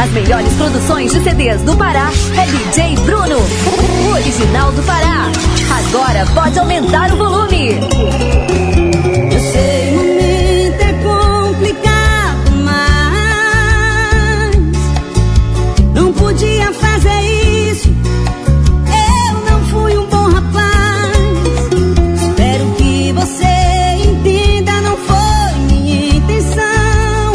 As melhores produções de CDs do Pará é DJ Bruno, o original do Pará. Agora pode aumentar o volume. Eu sei, o momento é complicado, mas não podia fazer isso. Eu não fui um bom rapaz. Espero que você entenda, não foi minha intenção.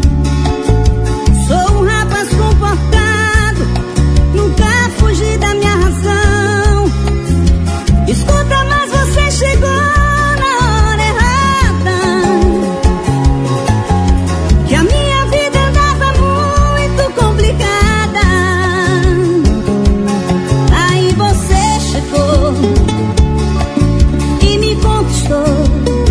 Sou um rapaz comportado, nunca fugi da minha razão. Escuta, mas você chegou na hora errada, que a minha vida andava muito complicada. Aí você chegou e me conquistou.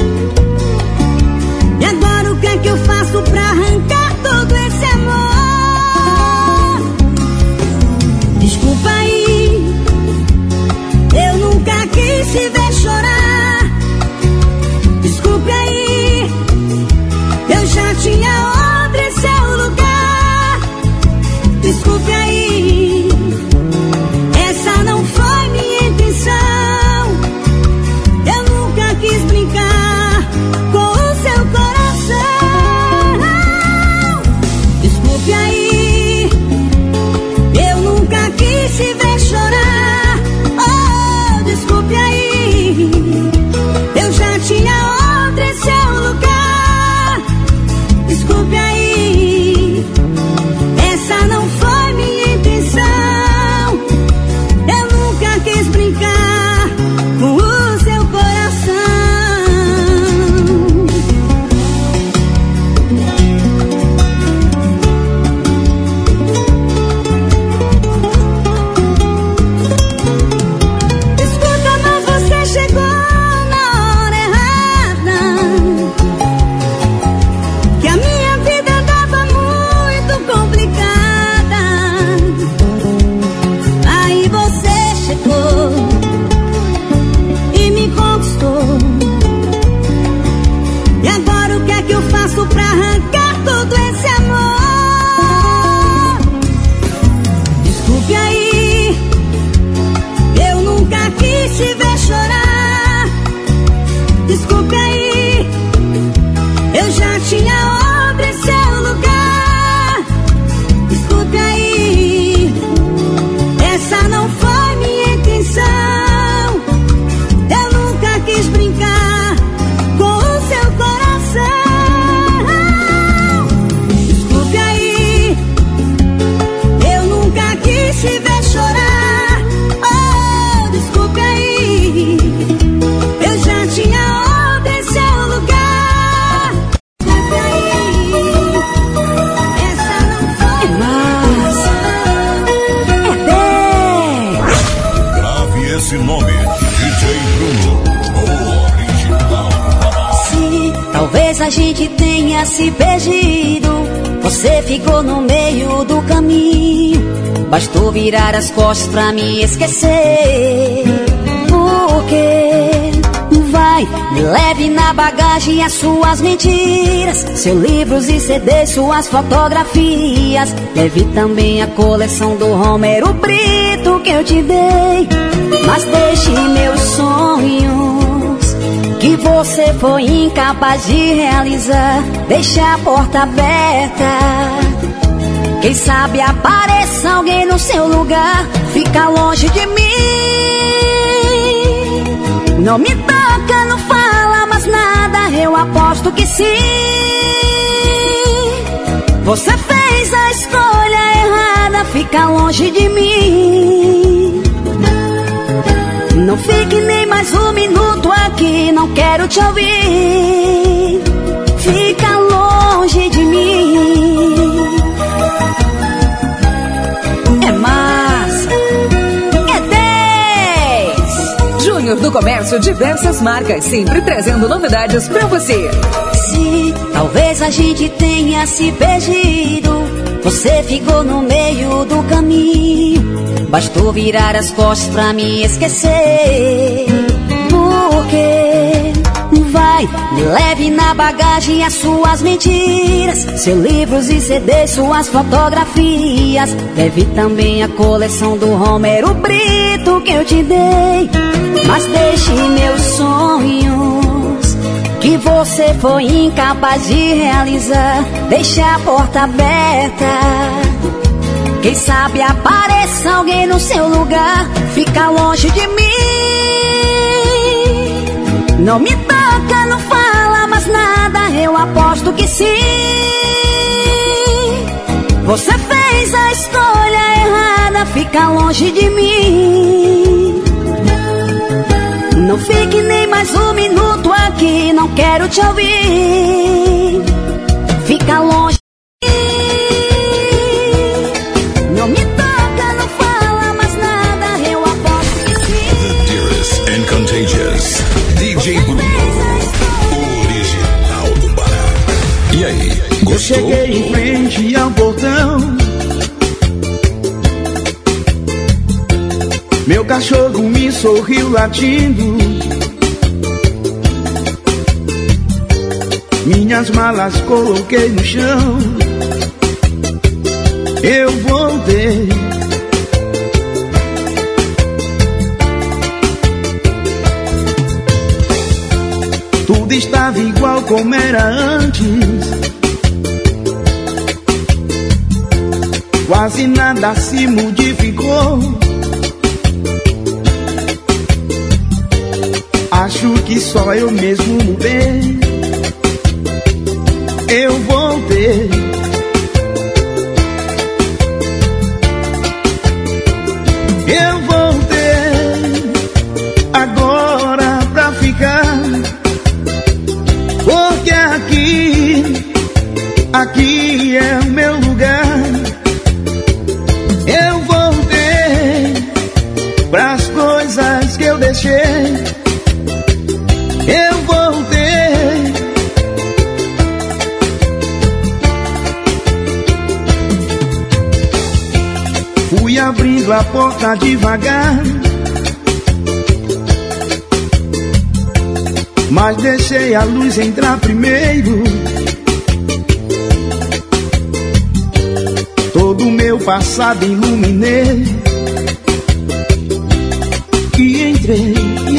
E agora o que é que eu faço pra arrancar todo esse amor? Desculpa aí, eu nunca quis te ver chorar. Desculpe aí, eu já tinha outra em seu lugar. Desculpe aí, essa não foi minha intenção. Eu nunca quis brincar com o seu coração. Desculpe aí, eu nunca quis te ver chorar. Oh, desculpe aí, eu já tinha outra em seu lugar. Desculpe aí, essa não foi minha intenção. Eu nunca quis brincar com o seu coração. Escuta, mas você chegou na hora errada, que a minha vida andava muito complicada. Aí você chegou e me conquistou. E agora o que é que eu faço pra arrancar todo esse amor? Desculpe aí, eu nunca quis te ver chorar. Desculpe aí, eu já tinha outra em seu lugar. Desculpe aí, essa não foi minha intenção. Eu nunca quis brincar com o seu coração. Desculpe aí, eu nunca quis te ver chorar. Oh, desculpe aí, eu já tinha outra em seu lugar. Desculpe aí, essa não foi Massa, é 10. Grave esse nome, DJ Bruno, o original do Pará. Se talvez a gente tenha se perdido, você ficou no meio do caminho. Bastou virar as costas pra me esquecer. Porque vai, me leve na bagagem as suas mentiras, seus livros e CDs, suas fotografias. Leve também a coleção do Romero Brito que eu te dei. Mas deixe meus sonhos, que você foi incapaz de realizar. Deixe a porta aberta, quem sabe apareça alguém no seu lugar. Fica longe de mim, não me toca, não fala mais nada. Eu aposto que sim, você fez a escolha errada. Fica longe de mim, não fique nem mais um minuto aqui, não quero te ouvir. Fica longe de mim. É massa, é 10. Júnior do Comércio, diversas marcas, sempre trazendo novidades pra você. Se talvez a gente tenha se perdido, você ficou no meio do caminho. Bastou virar as costas pra me esquecer. Porque vai, vai. Me leve na bagagem as suas mentiras, seus livros e CDs, suas fotografias. Leve também a coleção do Romero Brito que eu te dei. Mas deixe meus sonhos, que você foi incapaz de realizar. Deixe a porta aberta, quem sabe apareça alguém no seu lugar. Fica longe de mim. Não me toca, não fala mais nada, eu aposto que sim. Você fez a escolha errada, fica longe de mim. Não fique nem mais um minuto aqui, não quero te ouvir. Fica longe. Não me toca, não fala mais nada, eu aposto que sim. The dearest and contagious DJ Bruno, original do Pará. E aí, gostou? Eu cheguei em frente ao portão, meu cachorro me sorriu latindo. Minhas malas coloquei no chão. Eu voltei. Tudo estava igual como era antes. Quase nada se modificou. Acho que só eu mesmo mudei. Eu voltei. Eu voltei agora pra ficar, porque aqui é o meu lugar. Eu voltei pras coisas que eu deixei. Eu voltei. Fui abrindo a porta devagar, mas deixei a luz entrar primeiro. Todo o meu passado iluminei. E entrei.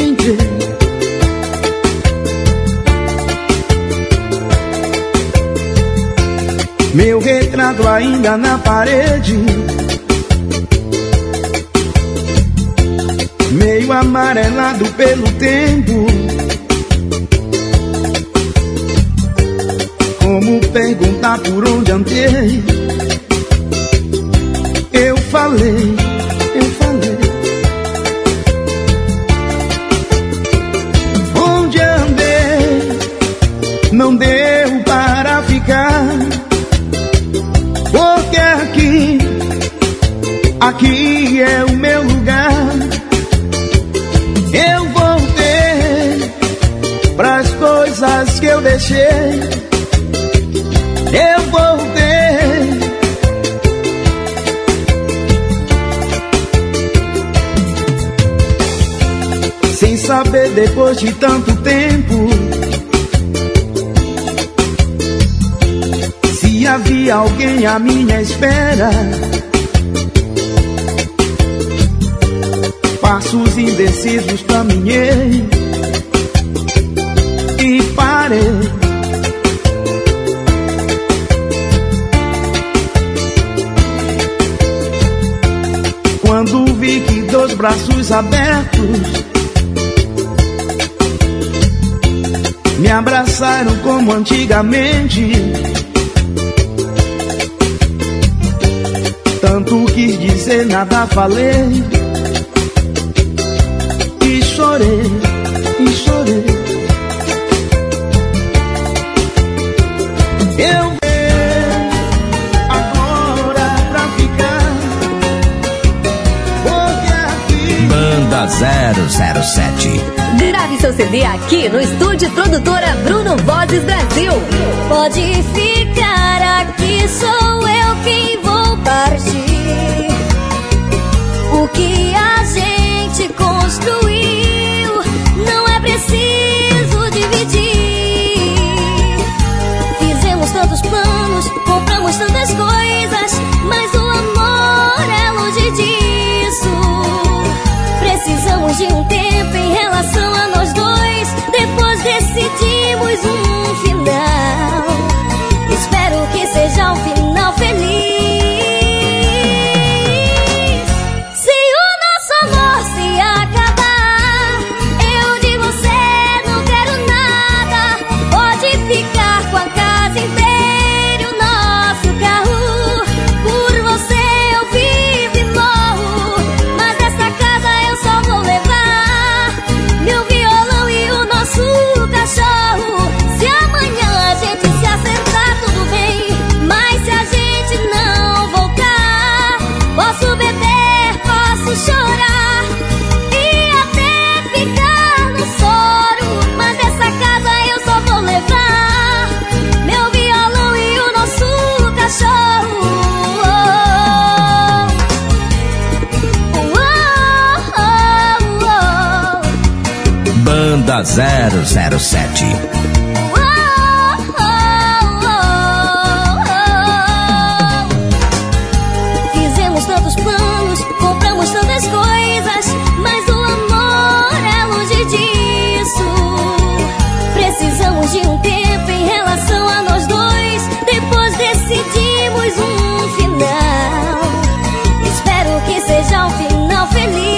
Meu retrato ainda na parede, meio amarelado pelo tempo. Como perguntar por onde andei? Eu falei. Onde andei? Não deu para ficar, porque aqui é o meu lugar. Eu voltei pras coisas que eu deixei. Eu voltei. Sem saber depois de tanto tempo se havia alguém à minha espera. Passos indecisos caminhei e parei. Quando vi que dois braços abertos me abraçaram como antigamente, tanto quis dizer, nada falei. E chorei. Eu venho agora pra ficar, porque aqui... Banda 007. Grave seu CD aqui no estúdio Produtora Bruno Vozes Brasil. Pode ficar aqui, sou eu quem vou partir. O que a gente construiu não é preciso dividir. Banda 007. Fizemos tantos planos, compramos tantas coisas, mas o amor é longe disso. Precisamos de um tempo em relação a nós dois, depois decidimos um final. Espero que seja um final feliz.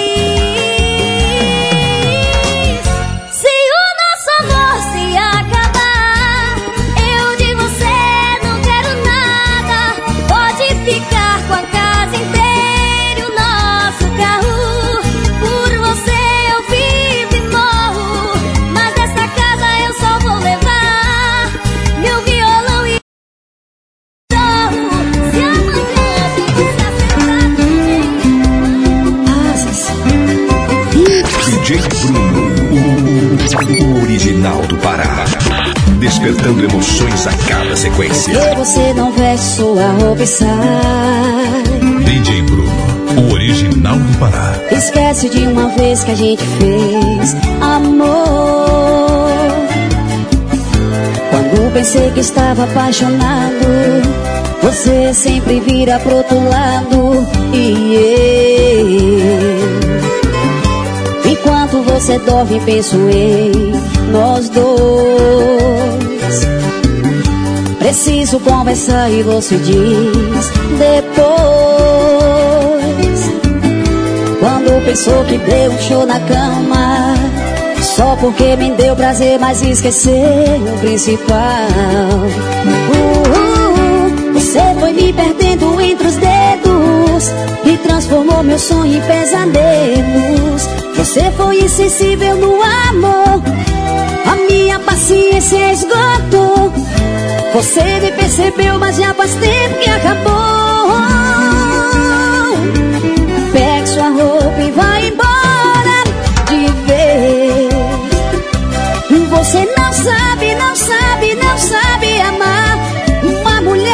O original do Pará, despertando emoções a cada sequência. Por que você não veste sua roupa e sai? DJ Bruno, o original do Pará. Esquece de uma vez que a gente fez amor. Quando pensei que estava apaixonado, você sempre vira pro outro lado. E eu, enquanto você dorme, penso em nós dois. Preciso conversar e você diz depois. Quando pensou que deu um show na cama, só porque me deu prazer, mas esqueceu o principal. Você foi me perdendo entre os dedos e transformou meu sonho em pesadelos. Você foi insensível no amor, a minha paciência esgotou. Você me percebeu, mas já faz tempo que acabou. Pegue sua roupa e vai embora de vez. Você não sabe, não sabe, não sabe amar uma mulher.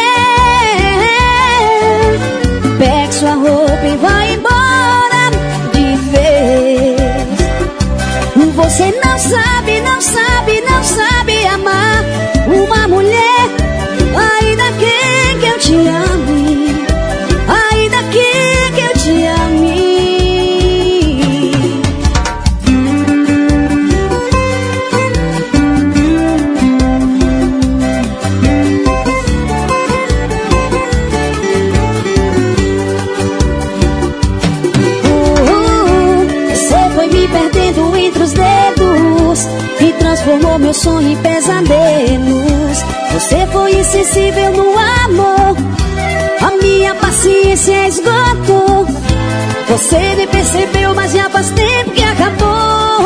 Pegue sua roupa e vai embora de vez. Você não sabe, não sabe, não sabe amar uma mulher. Ainda que eu te ame, ainda que eu te ame. Você foi me perdendo entre os dedos e transformou meu sonho em pesadelos. Você foi insensível no amor, a minha paciência esgotou. Você me percebeu, mas já faz tempo que acabou.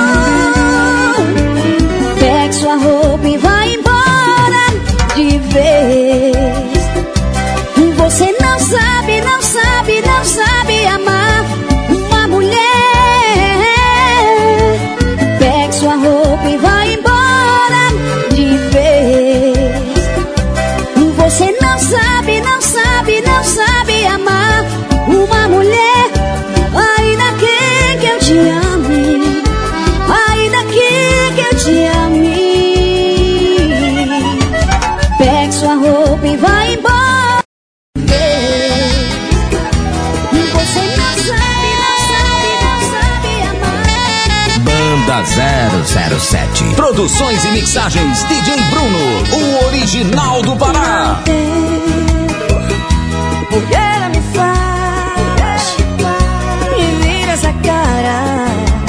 Pegue sua roupa e vai embora de vez. Você não sabe, não sabe, não sabe amar uma mulher. Pegue sua roupa e vai embora de vez. Você não sabe, não sabe, não sabe amar uma mulher. Ainda que eu te ame, ainda que eu te ame. Pegue sua roupa e vai embora. Você não sabe, não sabe, não sabe amar. Banda 007. Produções e mixagens DJ Bruno, o original do Pará. Porque ela me faz e vira essa cara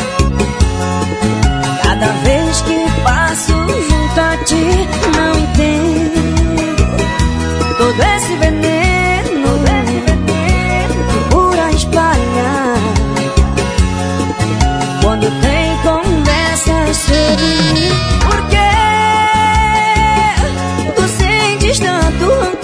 cada vez que passo junto a ti. Não entendo todo esse veneno por a espalhar quando tem conversas sobre mim. Por que tu sentes tanto rancor?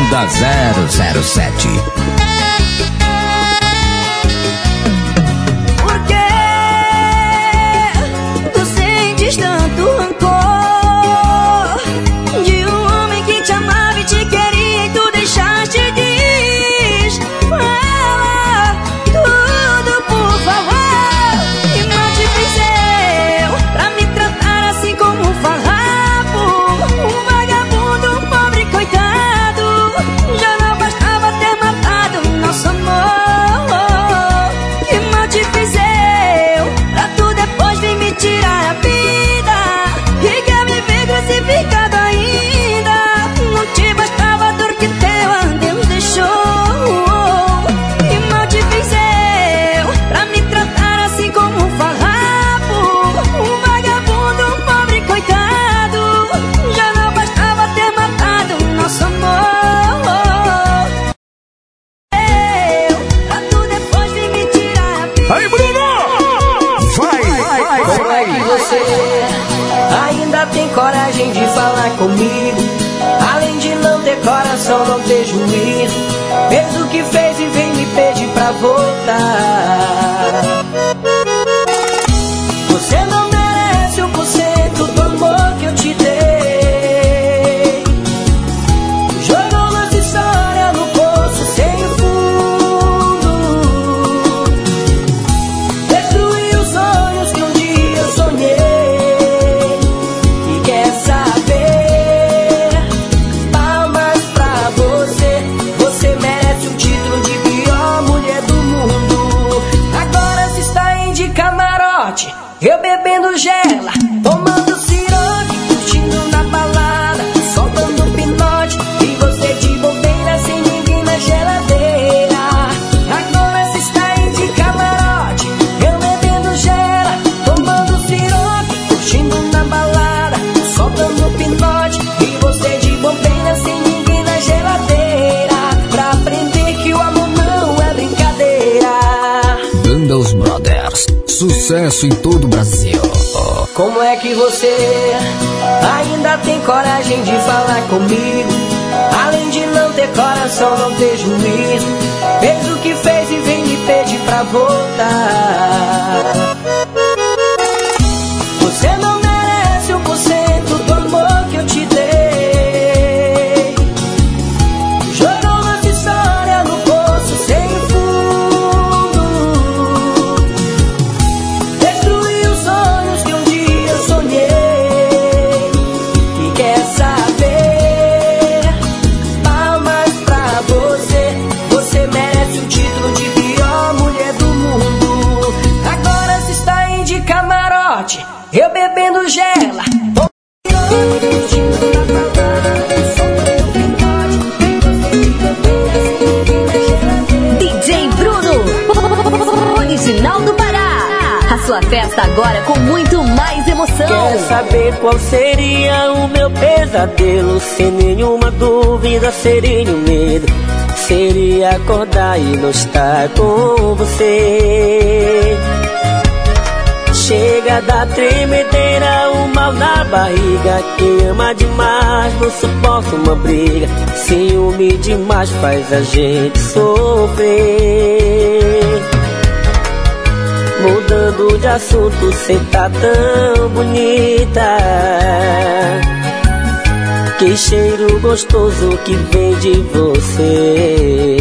Banda 007. Por que tu sentes tanto rancor de um homem que te amava e te queria e tu deixaste de ir? Fala tudo, por favor. Que mal te fiz eu pra me tratar assim como um farrapo, um vagabundo, um pobre coitado? Já não bastava ter matado nosso amor. Que mal te fiz eu pra tu depois vir me tirar a vida e quer me ver crucificado ainda? Não te bastava a dor que teu adeus deixou. Que mal te fiz eu pra me tratar assim como um farrapo, um vagabundo, um pobre coitado? Já não bastava ter matado nosso amor. Pra tu depois vir me tirar a vida. Aí, Bruno! Vai! Como é que você ainda tem coragem de falar comigo? Além de não ter coração, não ter juízo, fez o que fez e vem me pedir pra voltar. Você não merece 1% do amor que eu te dei. Jogou nossa história no poço sem fundo, destruiu os sonhos que um dia eu sonhei. E quer saber? Palmas pra você. Você merece o título de pior mulher do mundo. Agora se está em de camarote, eu bebendo gela, tomando siroque, curtindo na balada, soltando pinote, e você de bobeira sem ninguém na geladeira. Agora se está em de camarote, eu bebendo gela, tomando siroque, curtindo na balada, soltando pinote, e você de bobeira sem ninguém na geladeira. Pra aprender que o amor não é brincadeira. Banda Os Brothers, sucesso em todo o Brasil. Como é que você ainda tem coragem de falar comigo? Além de não ter coração, não ter juízo, fez o que fez e vem me pedir pra voltar. Você não merece 1% do amor que eu te dei. Jogou nossa história no poço sem fundo, destruiu os sonhos que um dia eu sonhei. E quer saber? Palmas pra você. Você merece o título de pior mulher do mundo. Agora se está em de camarote, eu bebendo gela, curtindo na balada, soltando pinote, DJ Bruno, original do Pará. A sua festa agora com muito mais emoção. Quer saber qual seria o meu pesadelo? Sem nenhuma dúvida seria o medo. Seria acordar e não estar com você. Chega da tremedeira, o mal na barriga. Quem ama demais não suporta uma briga. Ciúme demais faz a gente sofrer. Mudando de assunto, cê tá tão bonita. Que cheiro gostoso que vem de você.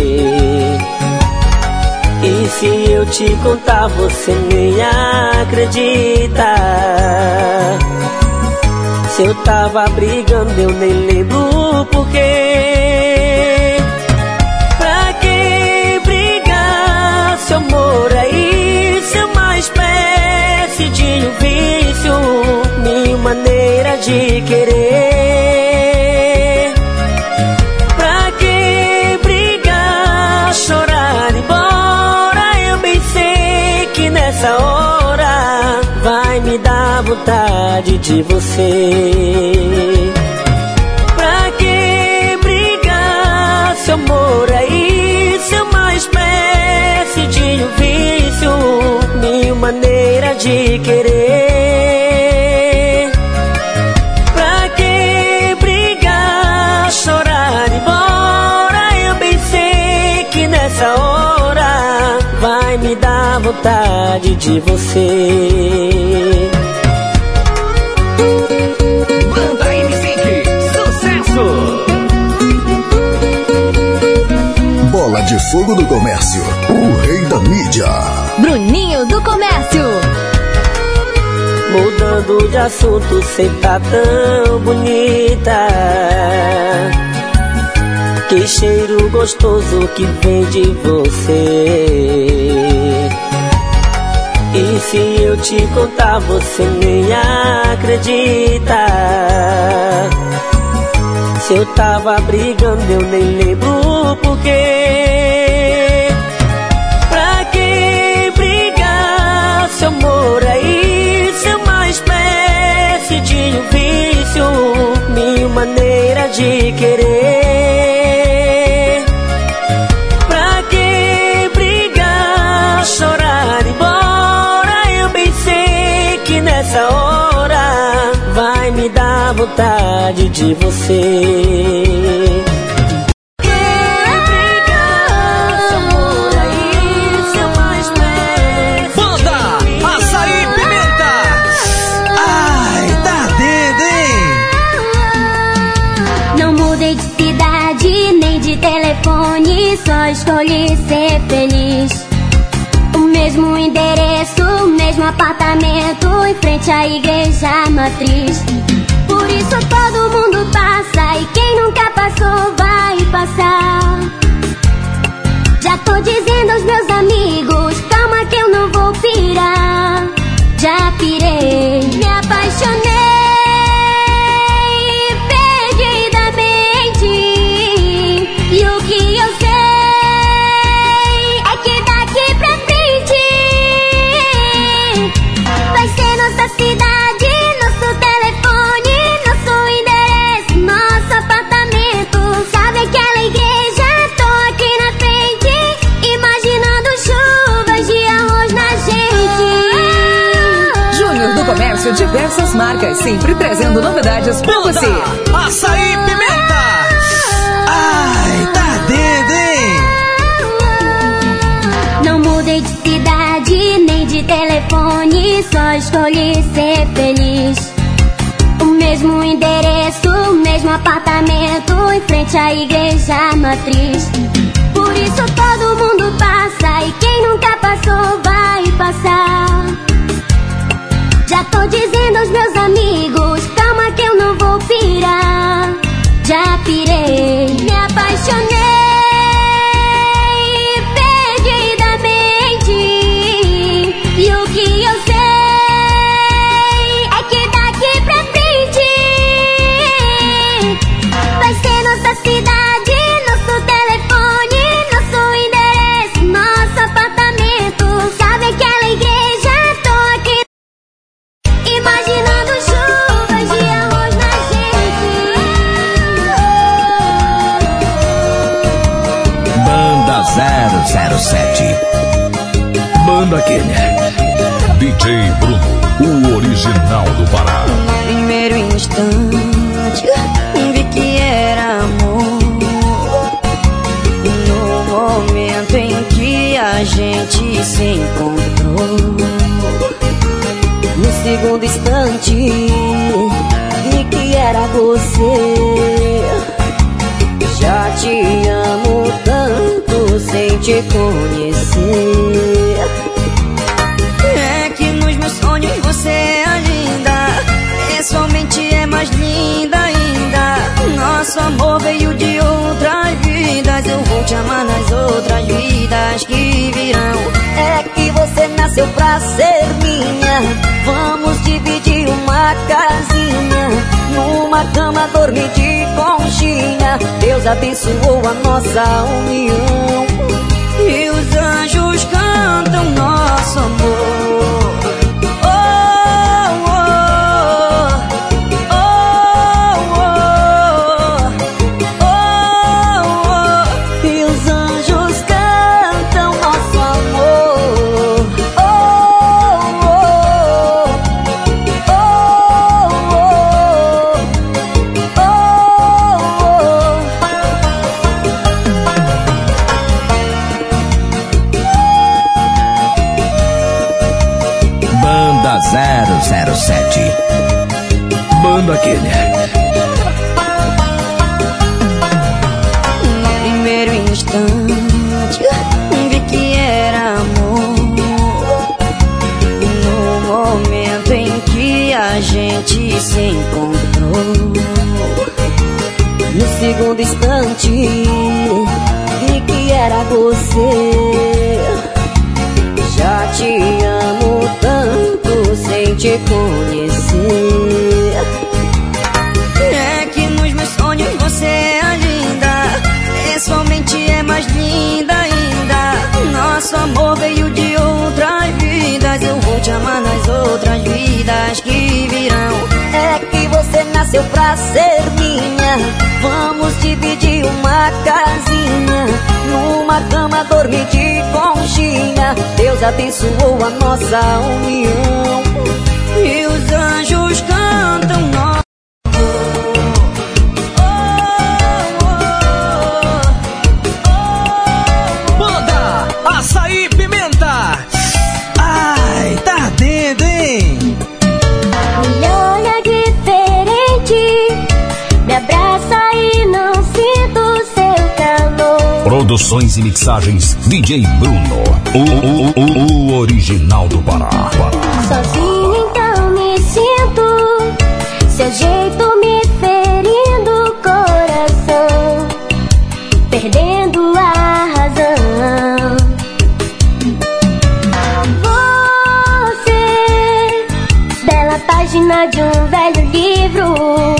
E se eu te contar, você nem acredita. Se eu tava brigando, eu nem lembro porquê. Pra que brigar? Seu amor é isso, é uma espécie de um vício, minha maneira de querer. Pra que brigar, chorar, embora? Eu bem sei que nessa hora vai me dar vontade de você. Pra que brigar? Seu amor é isso, é uma espécie de um vício, minha maneira de querer. Pra que brigar, chorar, embora? vontade de você. Banda M5, sucesso! Bola de Fogo do Comércio, o rei da mídia. Bruninho do Comércio. Mudando de assunto, cê tá tão bonita. Que cheiro gostoso que vem de você. E se eu te contar, você nem acredita. Se eu tava brigando, eu nem lembro porquê. Pra que brigar? Seu amor é isso, é uma espécie de um vício, minha maneira de querer. Pra que brigar, chorar, embora? Eu bem sei que nessa hora vai me dar vontade de você. Só escolhi ser feliz. O mesmo endereço, o mesmo apartamento, em frente à igreja matriz. Por isso todo mundo passa, e quem nunca passou vai passar. Já tô dizendo aos meus amigos, calma que eu não vou pirar. Já pirei, me apaixonei perdidamente. E o que eu sei cidade, nosso telefone, nosso endereço, nosso apartamento. Sabe aquela igreja? Tô aqui na frente, imaginando chuvas de arroz na gente. Júnior do Comércio, diversas marcas, sempre trazendo novidades pra você. Açaí Pimenta! Ai, tá dentro, hein? Não mudei de cidade, nem de telefone, só escolhi ser feliz. O mesmo endereço, o mesmo apartamento, em frente à igreja matriz. Por isso todo mundo passa, e quem nunca passou vai passar. Já tô dizendo aos meus amigos, calma que eu não vou pirar. Já pirei, me apaixonei perdidamente. E o que eu sei é que daqui pra frente vai ser nossa cidade, nosso telefone, nosso endereço, nosso apartamento. Sabe aquela igreja? Tô aqui imaginando chuvas de arroz na gente. Banda 007. Banda Kenner. DJ Bruno, o original do Pará. No primeiro instante vi que era amor. No momento em que a gente se encontrou, no segundo instante vi que era você. Já te amo tanto sem te conhecer. É que nos meus sonhos você é linda, pessoalmente é mais linda ainda. Nosso amor veio de outras vidas, eu vou te amar nas outras vidas que virão. É que você nasceu pra ser minha, vamos dividir uma casinha, numa cama dormir de conchinha. Deus abençoou a nossa união, e os anjos cantam nosso amor. Oh, oh, oh, oh, oh, oh, oh. E os anjos cantam nosso amor. Oh, oh, oh, oh, oh, oh, oh. 007. Banda Kenner. No primeiro instante vi que era amor. No momento em que a gente se encontrou, no segundo instante vi que era você. Já te amo tanto sem te conhecer. É que nos meus sonhos você é linda, pessoalmente é mais linda ainda. Nosso amor veio de outras vidas, eu vou te amar nas outras vidas que virão. É que você nasceu pra ser minha, vamos dividir uma casinha, numa cama dormir de conchinha. Deus abençoou a nossa união e os anjos cantam nosso. Banda Açaí Pimenta. Ai, tá ardendo, hein? Me olha diferente, me abraça e não sinto seu calor. Produções e mixagens DJ Bruno, o original do Pará. Sozinho então me sinto, seu jeito me ferindo o coração, perdendo a razão. Você, bela página de um velho livro,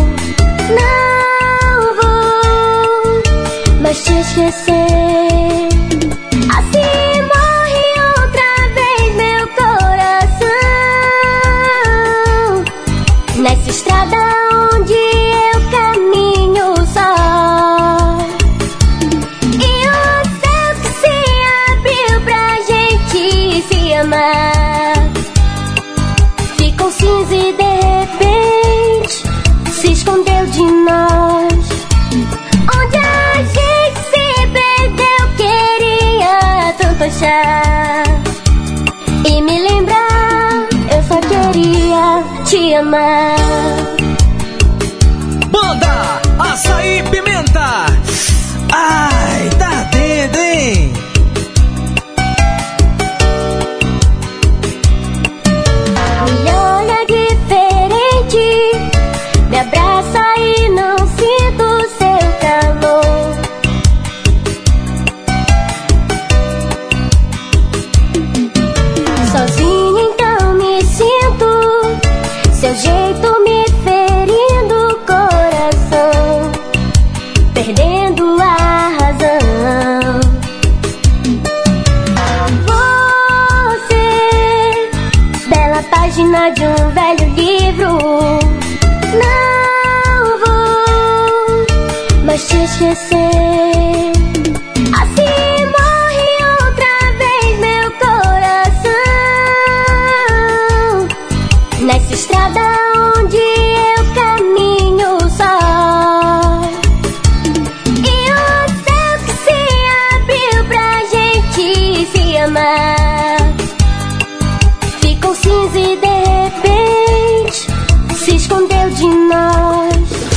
não vou mais te esquecer. Assim morre outra vez meu coração, nessa estrada onde eu caminho só. E o céu que se abriu pra gente se amar ficou cinza e de repente se escondeu de nós. Onde a gente se perdeu, queria tanto achar e me lembrar, eu só queria te amar. Banda Açaí Pimenta. Ai, tá ardendo, hein? Me olha diferente, me abraça e não sinto seu calor. Sozinho então me sinto, seu jeito me ferindo o coração, perdendo a razão. Você, bela página de um velho livro, não vou mais te esquecer. Assim morre outra vez meu coração, nessa estrada onde eu caminho só. E o céu que se abriu pra gente se amar ficou cinza e de repente se escondeu de nós.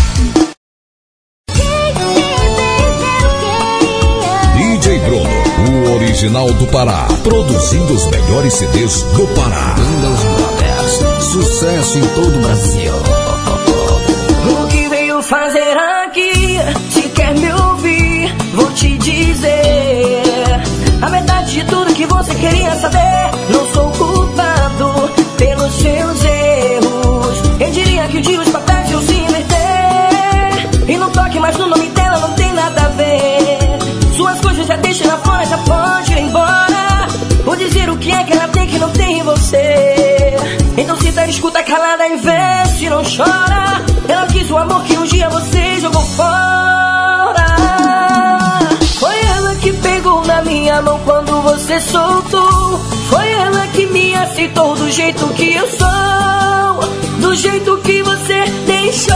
DJ Bruno, o original do Pará, produzindo os melhores CDs do Pará. Bandas Brothers, sucesso em todo o Brasil. O que veio fazer aqui? Se quer me ouvir, vou te dizer a verdade de tudo que você queria saber. Não sou culpado pelos seus erros. Eu diria que um dia os papéis iam se inverter e não toque mais no nome dela, não tem nada a ver. Suas coisas já deixa lá fora, já pode ir embora. Vou dizer o que é que ela tem que não tem em você. Então se tá escuta calada, investe, não chora. Ela quis o amor que um dia você jogou fora. Foi ela que pegou na minha mão quando você soltou. Foi ela que me aceitou do jeito que eu sou, do jeito que você deixou.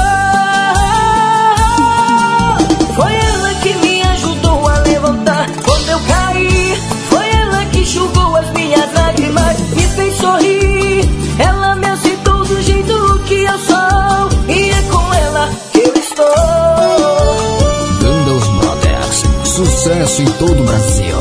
Foi ela que me ajudou a levantar quando eu caí. Foi ela que enxugou as minhas lágrimas, me fez sorrir. Ela me aceitou do sucesso em todo o Brasil.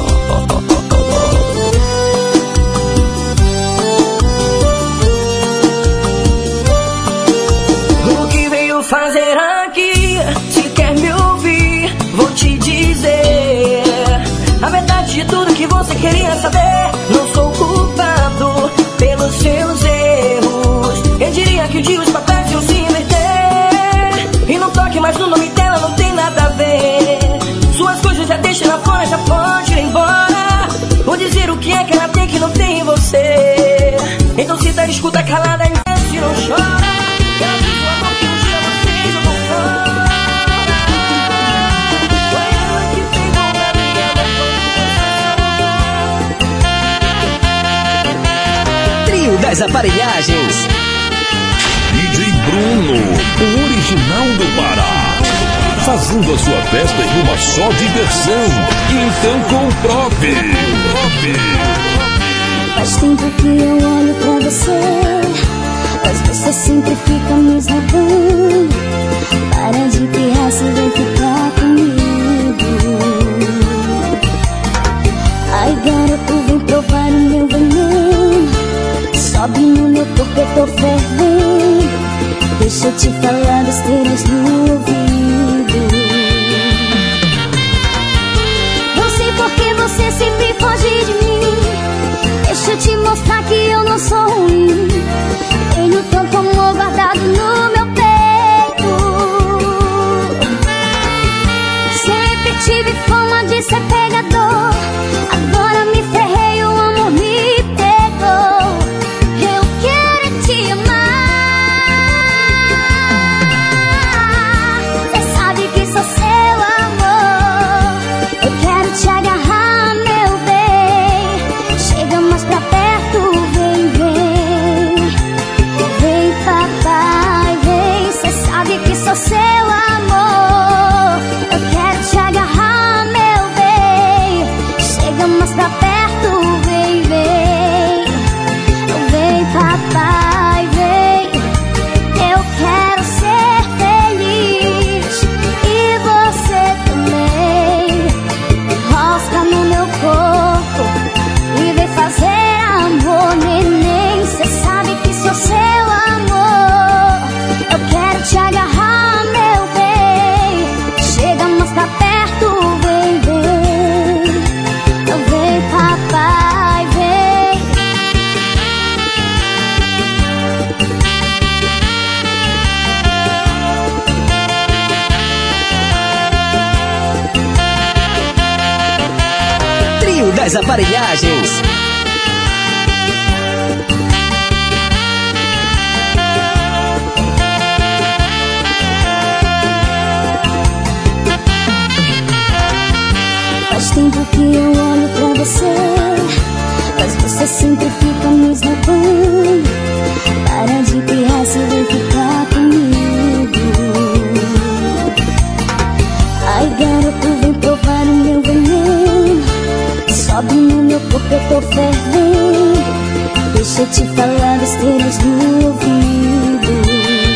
O que veio fazer aqui? Se quer me ouvir, vou te dizer a verdade de tudo que você queria saber. Não sou culpado pelos seus erros. Eu diria que um dia os papéis iam se inverter. E não toque mais no nome dela, não tem nada a ver. Suas coisas já deixa lá fora, já pode ir embora. Vou dizer o que é que ela tem que não tem em você. Então se tá escuta calada, investe, não chora. Ela diz o amor que um dia você jogou fora. Foi ela que pegou pra mim, ela Trio das Aparelhagens. DJ Bruno, o original do Pará. Fazendo a sua festa em uma só diversão. Então comprove. Faz tempo que eu olho pra você, mas você sempre fica me esnobando. Para de pirraça e vem ficar comigo. Ai garoto, vem provar o meu veneno. Sobe no meu corpo, eu tô fervendo. Deixa eu te falar besteiras no ouvido. Não sei por que você sempre foge de mim. Deixa eu te mostrar que eu não sou ruim. Tenho tanto amor guardado no meu peito. Sempre tive fama de ser pegador. Agora me ferrei, o amor me pegou. Eu quero te amar. Você sabe que sou seu amor. Eu quero te agarrar, meu bem. Chega mais pra perto, vem, vem. Vem, papai, vem. Cê sabe que sou seu amor. Eu quero te agarrar, meu bem. Chega mais pra perto, vem, vem. Vem, papai, vem. Eu quero ser feliz. E você também. Enrosca no meu corpo e vem fazer amor, neném. Cê sabe que sou seu amor. Eu quero te agarrar, meu bem. Chega mais pra perto, vem, vem. Vem, papai, vem. Trio das Aparelhagens. Faz tempo que eu olho pra você, mas você sempre fica me esnobando. Para de pirraça e vem ficar comigo. Ai garoto, vem provar o meu veneno. Sobe no meu corpo, eu tô fervendo. Deixa eu te falar besteiras no ouvido.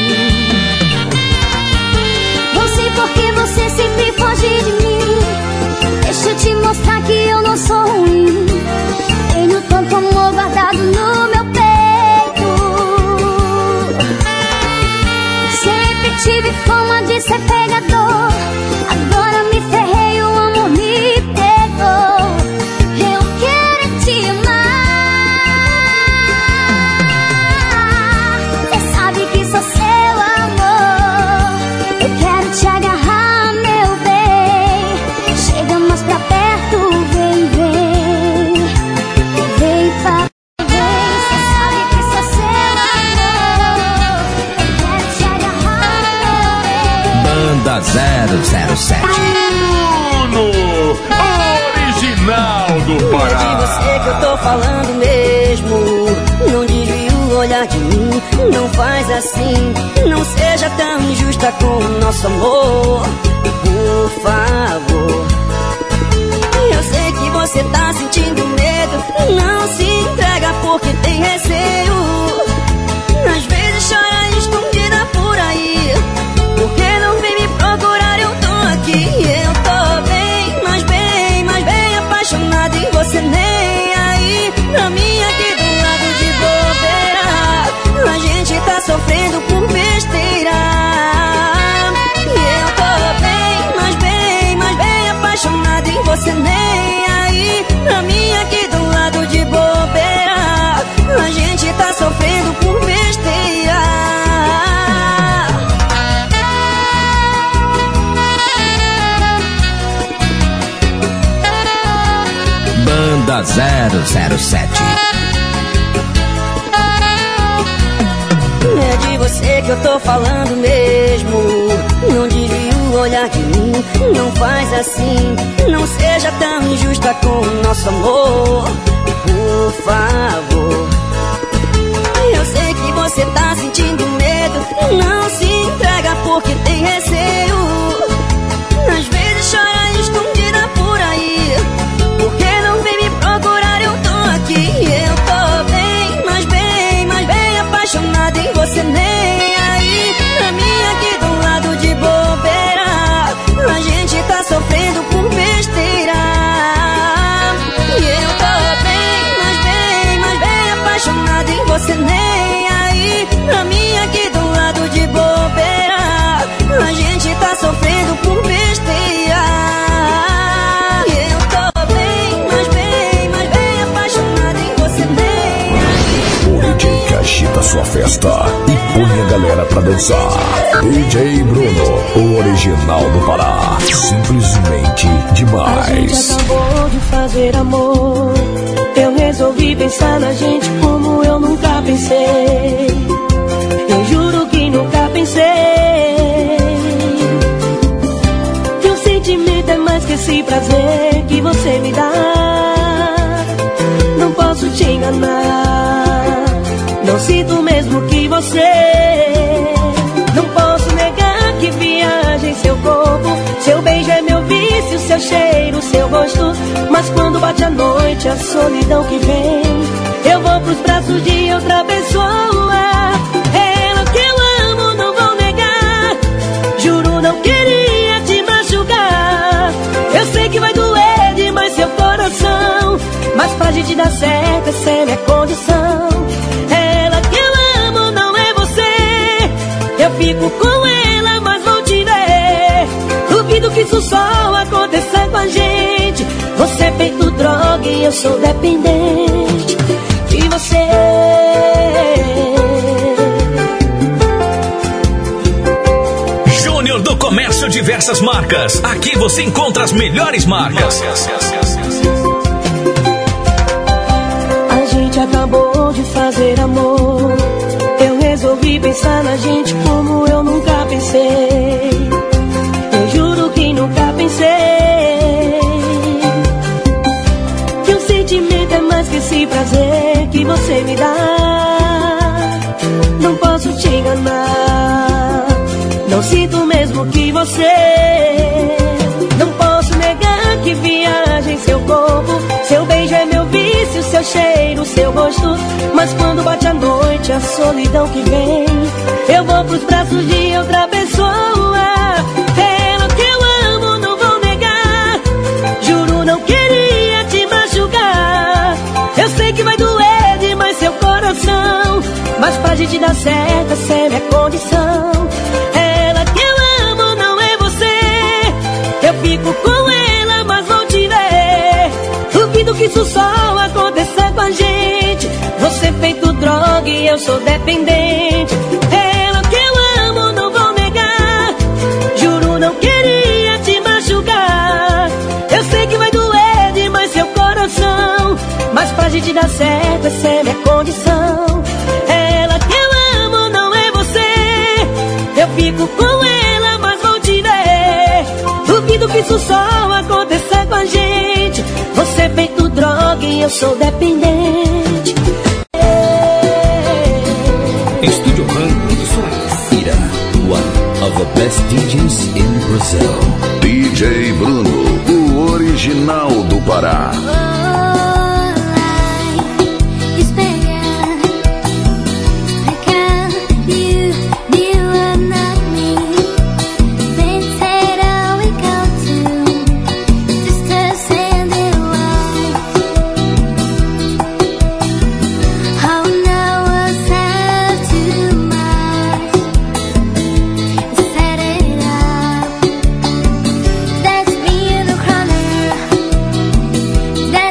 Não sei por que você sempre foge de mim. Deixa eu te mostrar que eu não sou ruim. Tenho tanto amor guardado no meu peito. Sempre tive fama de ser pegador. Agora me ferrei, o amor me pegou. Eu quero te amar. Você sabe que sou seu amor. Eu quero te agarrar, meu bem. Chega mais pra perto, vem, vem. Vem, papai, vem. Você sabe que sou seu amor. Eu quero te agarrar, meu bem. Banda 007. Bruno, original do É de você que eu tô falando mesmo. Não desvia o olhar de mim. Não faz assim. Não seja tão injusta com o nosso amor. Por favor. Eu sei que você tá sentindo medo. Não se entrega porque tem receio. Às vezes chora escondida por aí. Porque não vem me procurar, eu tô aqui. Eu tô bem, mas bem. Banda 007. É de você que eu tô falando mesmo. Não desvie o olhar de mim, não faz assim. Não seja tão injusta com o nosso amor, por favor. Eu sei que você tá sentindo medo, não se entrega porque tem receio. Às vezes chora escondida por aí, porque não vem me procurar, eu tô aqui. Eu tô bem apaixonada em você, nem aí. Pra mim aqui do lado de bobeira, a gente tá sofrendo por besteira. E eu tô bem apaixonada em você, nem aí. Pra mim aqui do lado de bobeira, a gente tá sofrendo por besteira. E eu tô bem apaixonada em você, nem aí. O DJ que agita sua festa e põe a galera pra dançar. DJ Bruno, o original do Pará. Simplesmente demais. A gente acabou de fazer amor. Eu resolvi pensar na gente como eu nunca pensei. Eu juro que nunca pensei que o sentimento é mais que esse prazer que você me dá. Não posso te enganar, não sinto mesmo que você. Não posso negar que viaja em seu corpo. Seu beijo é meu vício, seu cheiro, seu gosto. Mas quando bate a noite, a solidão que vem, eu vou pros braços de outra pessoa. Ela que eu amo, não vou negar. Juro, não queria te machucar. Eu sei que vai doer demais seu coração, mas pra gente dar certo, essa é minha condição. Ela que eu amo, não é você. Eu fico com ela, mas vou te ver. Duvido que isso só aconteça com a gente. Você é feito droga e eu sou dependente de você. Júnior do Comércio Diversas Marcas. Aqui você encontra as melhores marcas. A gente acabou de fazer amor. Eu resolvi pensar na gente como eu nunca pensei. Eu juro que nunca pensei que o sentimento é mais que esse prazer que você me dá. Não posso te enganar, não sinto mesmo que você. Não posso negar que viaja em seu corpo. Seu beijo é meu vício, seu cheiro, seu gosto. Mas quando bate a noite, a solidão que vem, eu vou pros braços de outra pessoa. Ela que eu amo, não vou negar. Juro, não queria te machucar. Eu sei que vai doer demais seu coração, mas pra gente dar certo, essa é minha condição. Ela que eu amo, não é você. Eu fico com ela, mas vou te ver. Duvido que isso só aconteça com a gente. Você é feito droga e eu sou dependente. Ela que eu amo, não vou negar. Juro, não queria te machucar. Eu sei que vai doer demais seu coração, mas pra gente dar certo, essa é minha condição. Ela que eu amo, não é você. Eu fico com ela, mas vou te ver. Duvido que isso só aconteça com a gente. Você é feito droga e eu sou dependente. Estúdio Ran Produções. Ira, one of the best DJs in Brazil. DJ Bruno, o original do Pará. That's me in the corner.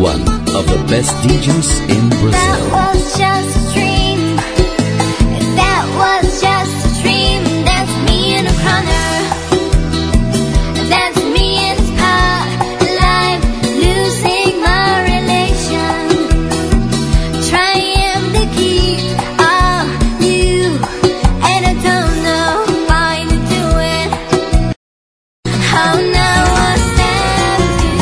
one of the best DJs in Brazil. That was just a dream. That was just a dream. That's me in a corner. That's me in spotlight, losing my relation, trying to keep up you, and I don't know why to do it. Oh no, what's that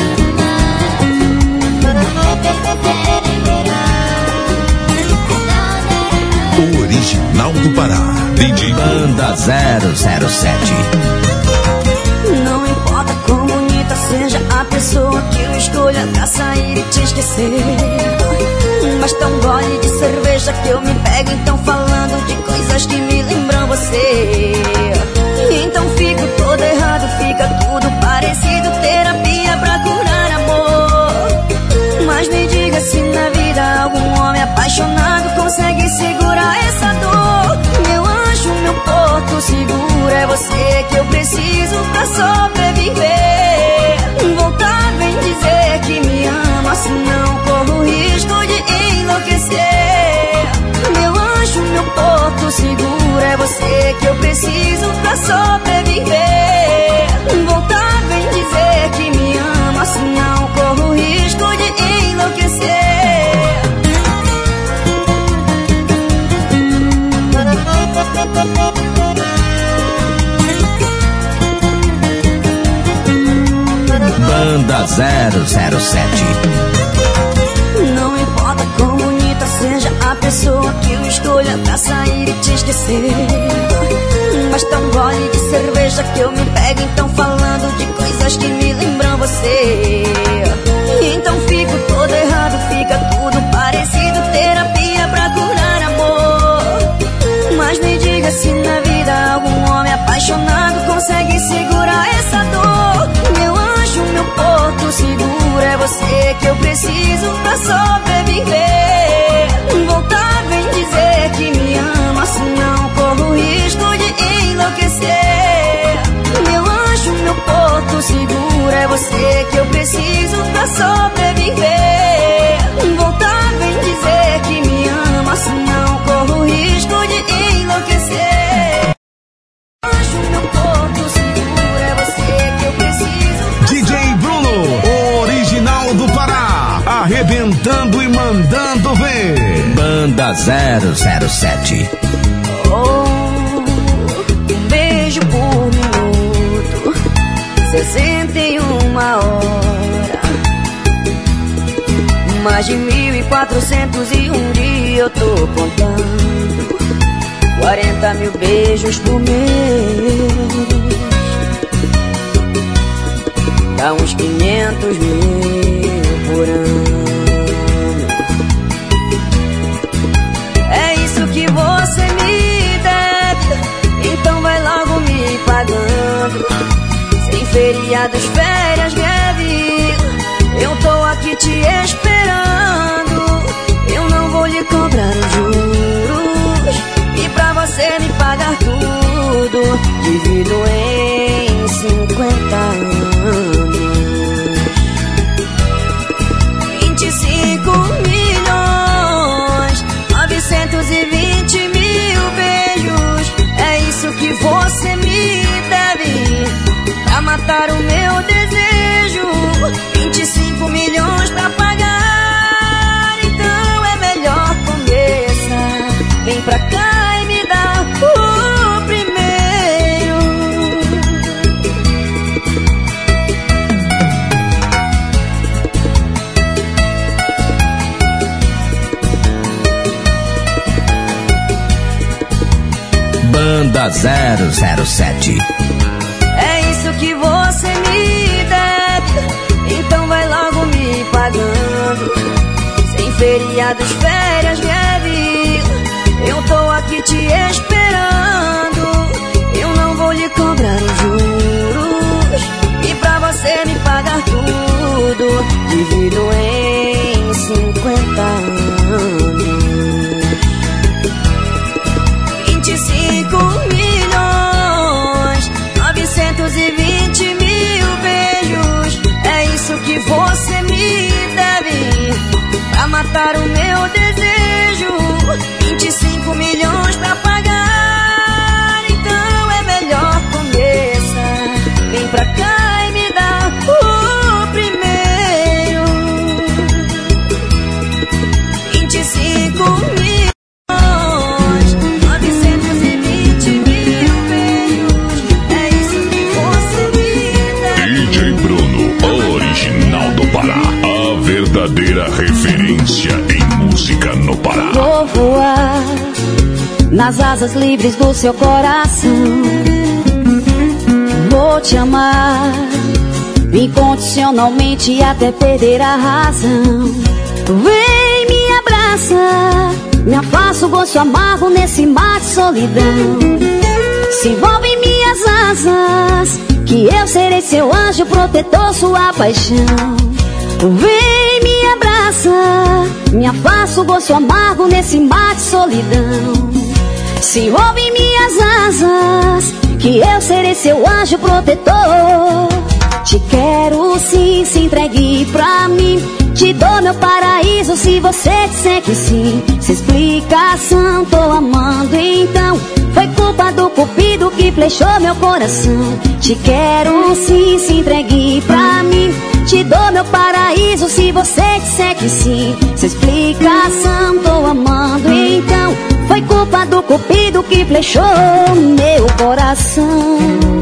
O Original do Pará. DJ Banda 007. Não importa como bonita seja a pessoa que eu escolha pra sair e te esquecer, mas tão gole de cerveja que eu me pego, então falando de coisas que me lembram você. Então fico todo errado, fica tudo parecido, terapia pra curar amor. Mas me diga se na vida algum homem apaixonado consegue segurar essa dor. Meu anjo, meu porto seguro, é você que eu preciso pra sobreviver. Voltar vem dizer que me ama, senão corro risco de enlouquecer. Meu anjo, meu porto seguro, é você que eu preciso pra sobreviver. Voltar vem dizer que me ama, senão corro risco de enlouquecer. Banda 007. Não importa como bonita seja a pessoa que eu escolha pra sair e te esquecer, mas tão gole de cerveja que eu me pego, então falando de coisas que me lembram você. Então fico todo errado, fica tudo parecido, terapia pra curar amor. Mas me diga se na vida algum homem apaixonado consegue segurar essa dor. Meu anjo, meu porto seguro, é você que eu preciso pra sobreviver. Voltar vem dizer que me ama, senão corro risco de enlouquecer. Meu anjo, meu porto seguro, é você que eu preciso pra sobreviver. Voltar vem dizer que me ama, senão corro risco de enlouquecer. Anjo, meu porto seguro, é você que eu preciso pra DJ Bruno, original do Pará, arrebentando e mandando ver. Banda 007. Um beijo por minuto, 61 hora, mais de 1.401 dias eu tô contando, 40 mil beijos por mês, dá uns 500 mil por ano. É isso que você me deve, então vai logo me pagando. Sem feriados, férias, greve, eu tô aqui te esperando. Eu não vou lhe cobrar os juros, e pra você me pagar tudo, divido em 50 anos. 25 milhões, 920 mil beijos, é isso que você me deve, pra matar o meu desejo. 25 milhões pra pagar, então é melhor começar. Vem pra cá e me dá o primeiro. Banda 007. É isso que você me deve, então vai logo me pagando. Sem feriados, férias, greve, eu tô aqui te esperando. Eu não vou lhe cobrar os juros, e pra você me pagar tudo, divido em 50 anos. 25 milhões, 920 mil beijos, é isso que você me deve, referência em música no Pará. Vou voar nas asas livres do seu coração. Vou te amar incondicionalmente até perder a razão. Vem, me abraça, me afasta o gosto amargo nesse mar de solidão. Se envolve em minhas asas, que eu serei seu anjo protetor, sua paixão. Vem, me abraça, me afasta o gosto amargo nesse mar de solidão. Se envolve em minhas asas, que eu serei seu anjo protetor. Te quero sim, se entregue pra mim. Te dou meu paraíso se você disser que sim. Se explicação, tô amando então. Foi culpa do cupido que flechou meu coração. Te quero sim, se entregue pra mim. Te dou meu paraíso se você disser que sim. Se explicação, tô amando então. Foi culpa do cupido que flechou meu coração.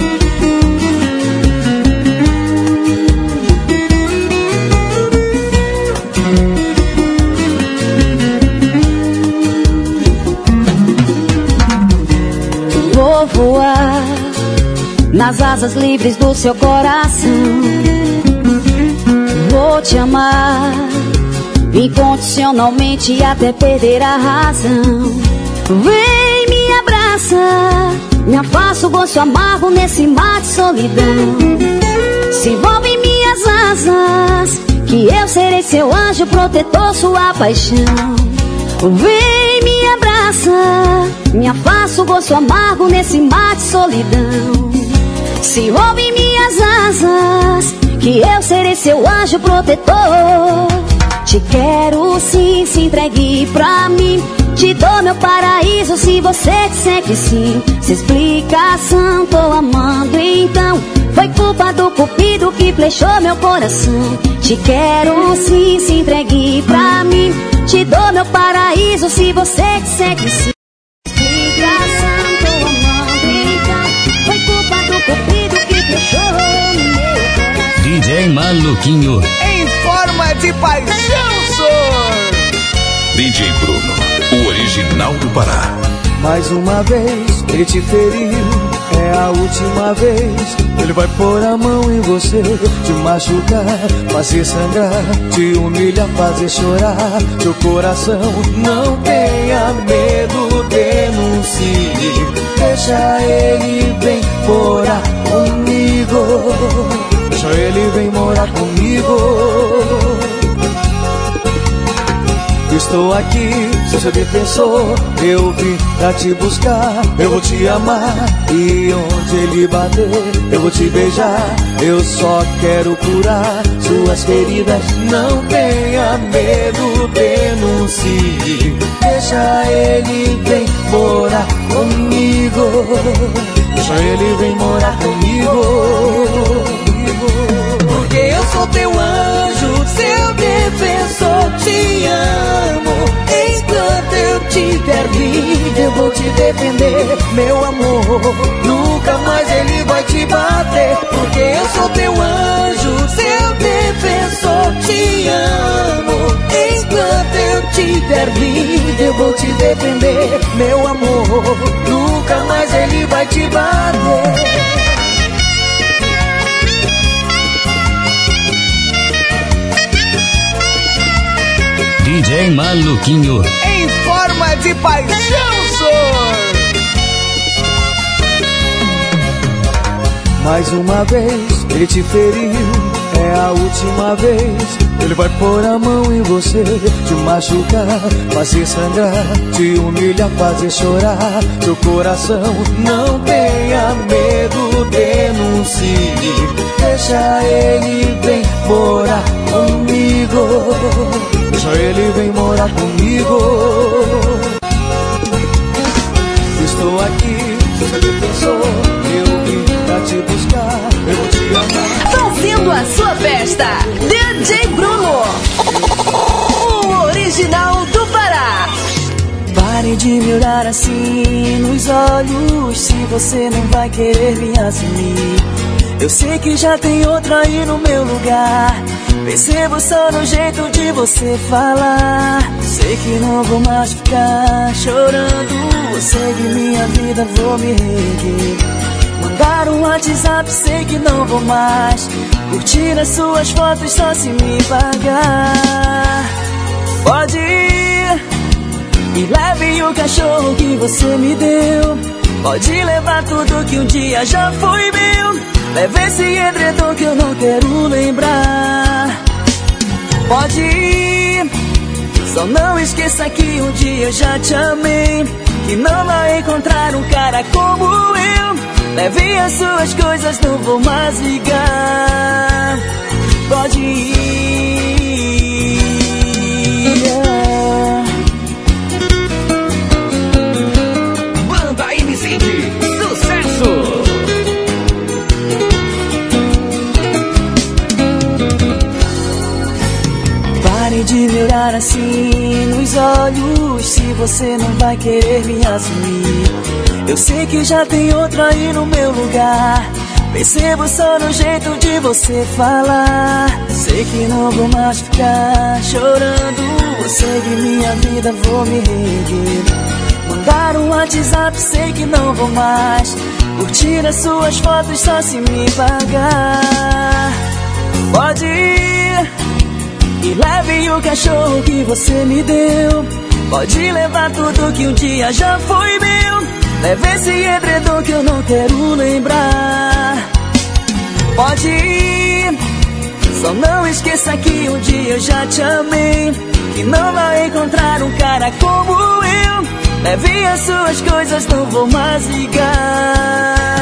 Vou voar nas asas livres do seu coração. Vou te amar incondicionalmente até perder a razão. Vem, me abraça, me afasta o gosto amargo nesse mar de solidão. Se envolve em minhas asas, que eu serei seu anjo protetor, sua paixão. Vem, me abraça, me afasta o gosto amargo nesse mar de solidão. Se envolve em minhas asas, que eu serei seu anjo protetor. Te quero sim, se entregue pra mim. Te dou meu paraíso se você disser que sim. Se explicação, tô amando então. Foi culpa do cupido que flechou meu coração. Te quero sim, se entregue pra mim. Te dou meu paraíso se você disser que sim. Explicação, tô amando então. Foi culpa do cupido que flechou meu coração. DJ Maluquinho em forma de paixão, sou DJ Bruno, o original do Pará. Mais uma vez ele te feriu, é a última vez. Ele vai pôr a mão em você, te machucar, fazer sangrar, te humilhar, fazer chorar teu coração. Não tenha medo, denuncie. Deixa ele bem morar comigo. Deixa ele vem morar comigo. Estou aqui, sou seu defensor. Eu vim pra te buscar. Eu vou te amar e onde ele bater eu vou te beijar. Eu só quero curar suas feridas. Não tenha medo, denuncie. Deixa ele vem morar comigo. Deixa ele vem morar comigo. Porque eu sou teu anjo, seu defensor. Te amo, enquanto eu tiver vida eu vou te defender, meu amor. Nunca mais ele vai te bater. Porque eu sou teu anjo, seu defensor. Te amo, enquanto eu tiver vida eu vou te defender, meu amor. Nunca mais ele vai te bater. DJ Maluquinho em forma de paixão, sou. Mais uma vez ele te feriu, é a última vez. Ele vai pôr a mão em você, te machucar, fazer sangrar, te humilhar, fazer chorar teu coração. Não tenha medo, denuncie. Deixa ele vem morar comigo. Deixa ele vem morar comigo. Estou aqui, sou teu defensor. Eu vim pra te buscar, eu vou te amar. Fazendo a sua festa, DJ Bruno, o original do Pará. Pare de me olhar assim nos olhos, se você não vai querer me assumir. Eu sei que já tem outra aí no meu lugar. Percebo só no jeito de você falar. Sei que não vou mais ficar chorando. Segue minha vida, vou me reerguer. Mandar um WhatsApp, sei que não vou mais curtir as suas fotos só se me pagar. Pode ir e leve o cachorro que você me deu. Pode levar tudo que um dia já foi meu. Leve esse edredom que eu não quero lembrar. Pode ir, só não esqueça que um dia eu já te amei. Que não vai encontrar um cara como eu. Leve as suas coisas, não vou mais ligar. Pode ir. Banda MC, sucesso! Pare de me olhar assim nos olhos, se você não vai querer me assumir. Eu sei que já tem outra aí no meu lugar. Percebo só no jeito de você falar. Sei que não vou mais ficar chorando. Segue minha vida, vou me reerguer. Mandar um WhatsApp, sei que não vou mais curtir as suas fotos só se me pagar. Pode ir e leve o cachorro que você me deu. Pode levar tudo que um dia já foi meu. Leve esse edredom que eu não quero lembrar. Pode ir, só não esqueça que um dia eu já te amei. Que não vai encontrar um cara como eu. Leve as suas coisas, não vou mais ligar.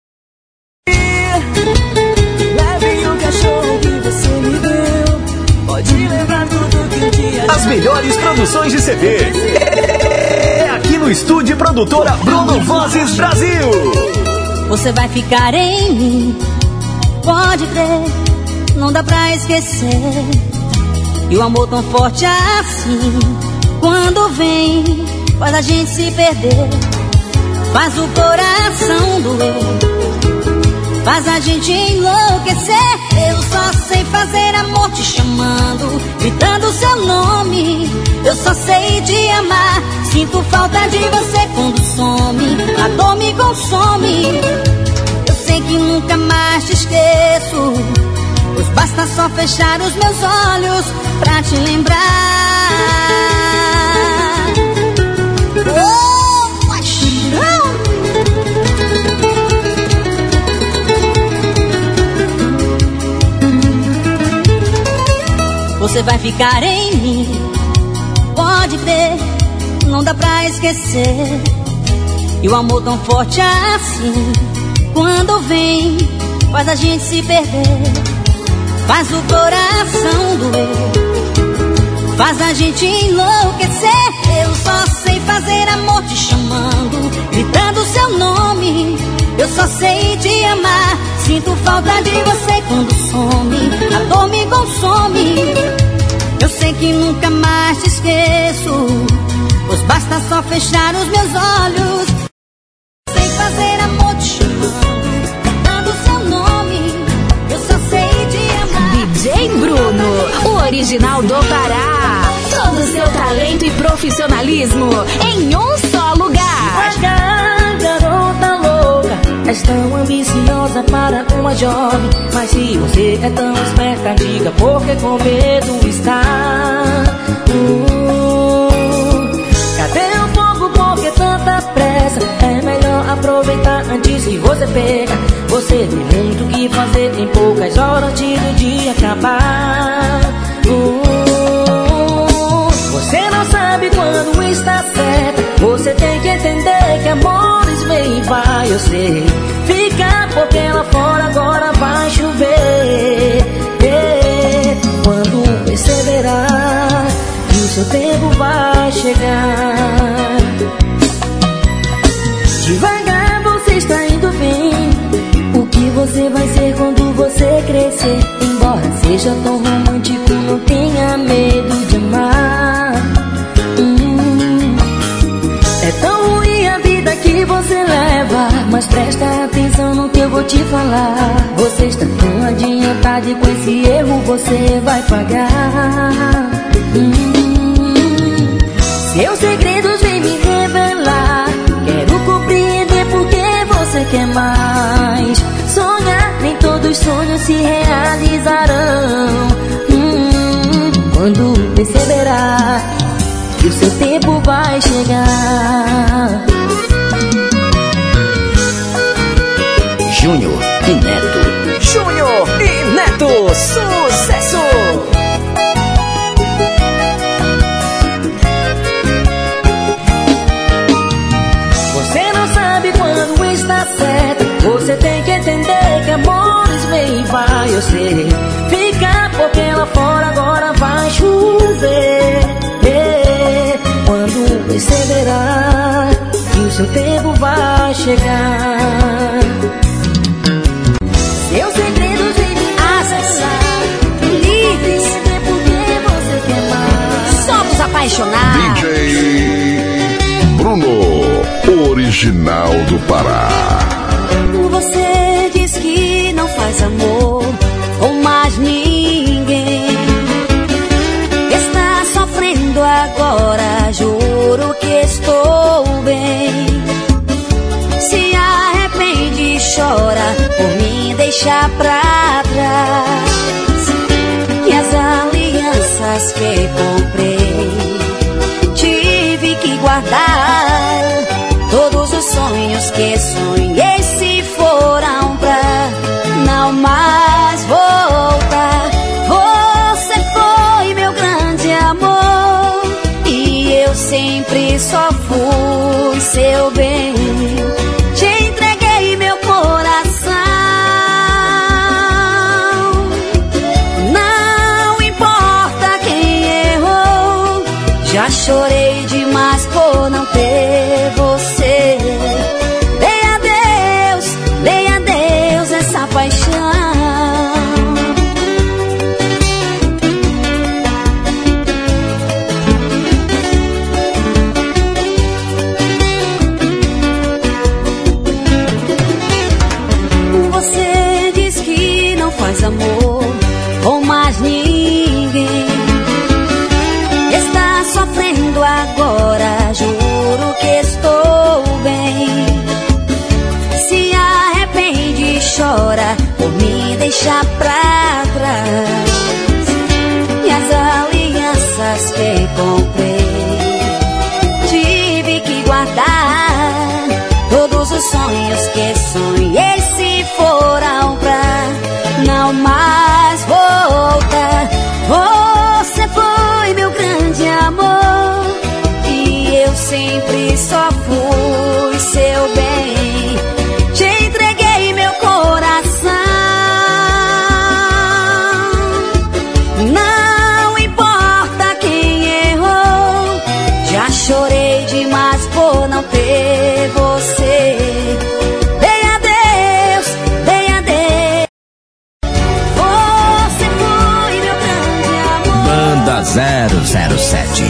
Leve o cachorro que você me deu. Pode levar tudo que um dia. As melhores produções de CD é aqui no Estúdio Produtora Bruno Vozes Brasil. Você vai ficar em mim, pode crer, não dá pra esquecer. E o amor tão forte assim, quando vem, faz a gente se perder. Faz o coração doer, faz a gente enlouquecer. Eu só sei fazer amor te chamando, gritando seu nome. Eu só sei te amar, sinto falta de você quando some. A dor me consome, eu sei que nunca mais te esqueço. Pois basta só fechar os meus olhos pra te lembrar. Oh, paixão! Você vai ficar em mim, pode ter, não dá pra esquecer. E o amor tão forte assim, quando vem, faz a gente se perder. Faz o coração doer, faz a gente enlouquecer. Eu só sei fazer amor te chamando, gritando seu nome. Eu só sei te amar, sinto falta de você quando some. A dor me consome, eu sei que nunca mais te esqueço. Pois basta só fechar os meus olhos. Sei fazer amor te chamando, gritando seu nome. Eu só sei te amar. DJ Bruno, o original do Pará. Todo o seu talento e profissionalismo em um só lugar. Garota louca, és tão ambiciosa para uma jovem. Mas se você é tão esperta, diga porque com medo está. Cadê o fogo, por que tanta pressa? É melhor aproveitar antes que você pega. Você tem muito o que fazer, tem poucas horas antes do dia acabar. Você não sabe quando está certa. Você tem que entender que amores vem e vai. Eu sei, fica porque lá fora agora vai chover. Quando perceberá que o seu tempo vai chegar. Devagar você está indo bem. O que você vai ser quando você crescer? Embora seja tão romântico, não tenha medo de amar. É tão ruim a vida que você leva, mas presta atenção no que eu vou vou te falar. Você está tão adiantado e com esse erro você vai pagar. Seus segredos vem me revelar. Quero compreender porque você quer mais. Sonhar, nem todos os sonhos se realizarão. Quando perceberá que o seu tempo vai chegar. Júnior e Neto. Júnior e Neto, sucesso! Você não sabe quando está certo. Você tem que entender que amores vem e vai. Eu sei, fica porque lá fora agora vai chover. Quando perceberá que o seu tempo vai chegar. Seus segredos vêm de asas livres, porque você quer mais. Somos apaixonados. DJ Bruno, original do Pará. Você diz que não faz amor com mais ninguém. Está sofrendo agora, juro que estou bem. Se arrepende e chora por mim deixar pra trás. E as alianças que comprei tive que guardar. Todos os sonhos que sonhei se foram pra não mais voltar. Você foi meu grande amor e eu sempre só fui seu bem. Te entreguei meu coração. Não importa quem errou, já chorei demais por não ter você. Dei a Deus essa paixão. Você diz que não faz amor com mais ninguém. Está sofrendo agora, juro que estou bem. Se arrepende e chora por me deixar pra trás. E as alianças que comprei tive que guardar. Todos os sonhos que sonhei se foram pra não mais voltar. Você foi meu grande amor e eu sempre só fui seu bem. Te entreguei meu coração. Não importa quem errou, já chorei demais por não ter você. Dei a Deus. Você foi meu grande amor. Banda 007.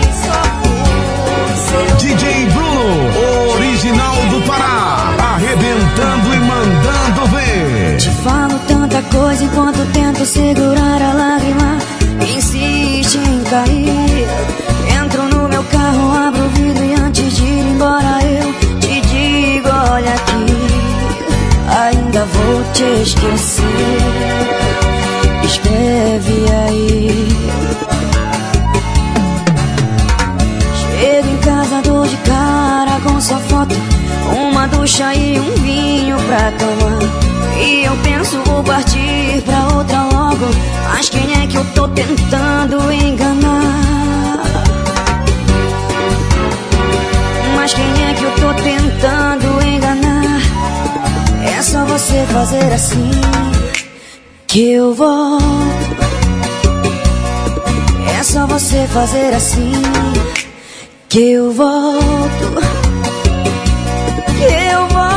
DJ Bruno, original do Pará, arrebentando e mandando ver. Te falo tanta coisa enquanto tento segurar a lágrima. Insiste em cair. Entro no meu carro, abro o vidro e antes de ir embora eu te digo, olha aqui, ainda vou te esquecer. Escreve aí. Chego em casa, dou de cara com sua foto, uma ducha e um vinho pra tomar. E eu penso, vou partir pra outra logo. Mas quem é que eu tô tentando enganar? Mas quem é que eu tô tentando enganar? É só você fazer assim que eu volto. É só você fazer assim que eu volto. Que eu volto.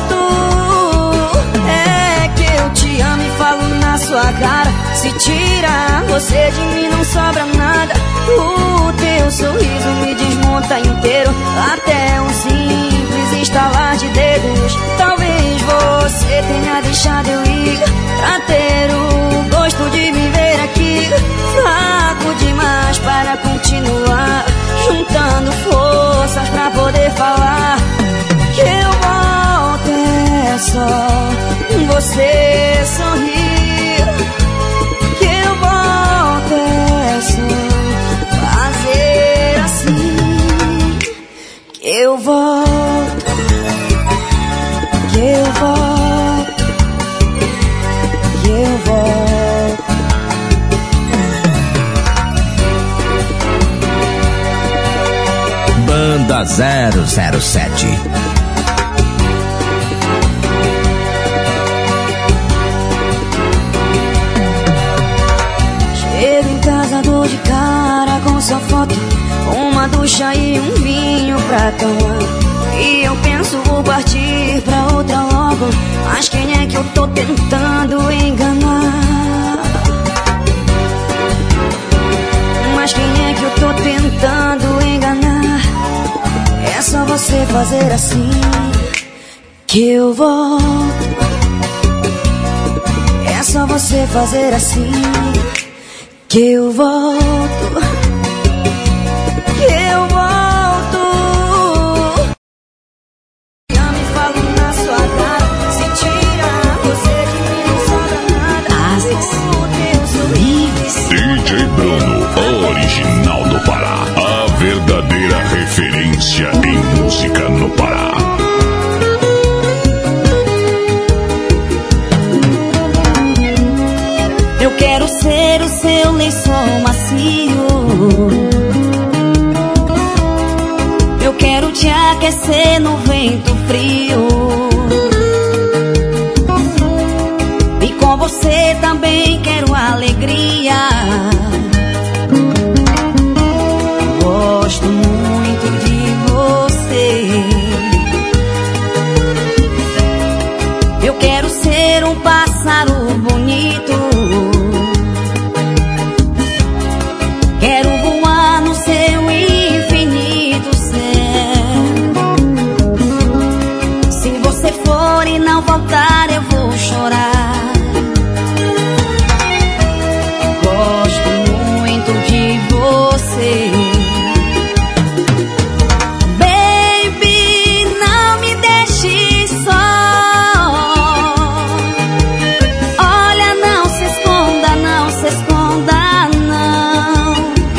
É que eu te amo e falo na sua cara. Se tirar você de mim não sobra nada. O teu sorriso me desmonta inteiro. Até um simples estalar de dedos. Talvez você você tenha deixado eu ir pra ter o gosto de viver aqui. Fraco demais para continuar, juntando forças pra poder falar. Que eu volto é só você sorrir. Que eu volto é só fazer assim. Que eu volto, que eu volto, que eu volto. Banda 007. Chego em casa, dou de cara com sua foto, uma ducha e um vinho pra tomar. E eu penso, vou partir pra outra logo. Mas quem é que eu tô tentando enganar? Mas quem é que eu tô tentando enganar? É só você fazer assim, que eu volto. É só você fazer assim, que eu volto. Que eu volto. Já me falo na sua cara, se tira você de mim não sobra nada. O teu sorriso. DJ Bruno, original do Pará. A verdadeira referência em música no Pará. Eu quero ser o seu lençol macio. Eu quero te aquecer no vento frio. E com você também quero alegria. Gosto muito de você. Eu quero ser um pássaro bonito. Quero voar no seu infinito céu. Se você for e não voltar, eu vou chorar. Gosto muito de você. Baby, não me deixe só. Olha, não se esconda, não se esconda, não.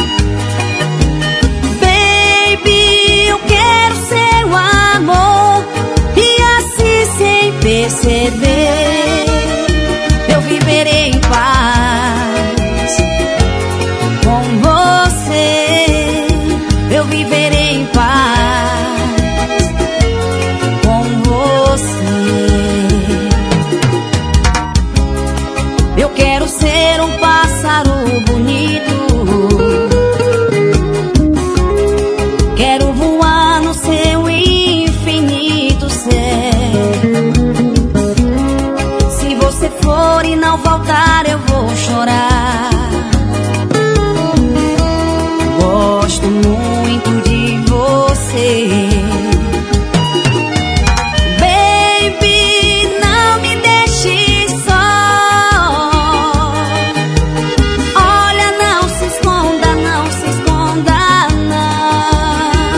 Baby, eu quero seu amor. E assim, sem perceber, eu viverei em paz com você. Eu viverei em paz com você. Eu quero ser um pássaro bonito. Quero voar no seu infinito céu. Se você for e não voltar, eu vou chorar. Gosto muito de você. Baby, não me deixe só. Olha, não se esconda, não se esconda, não.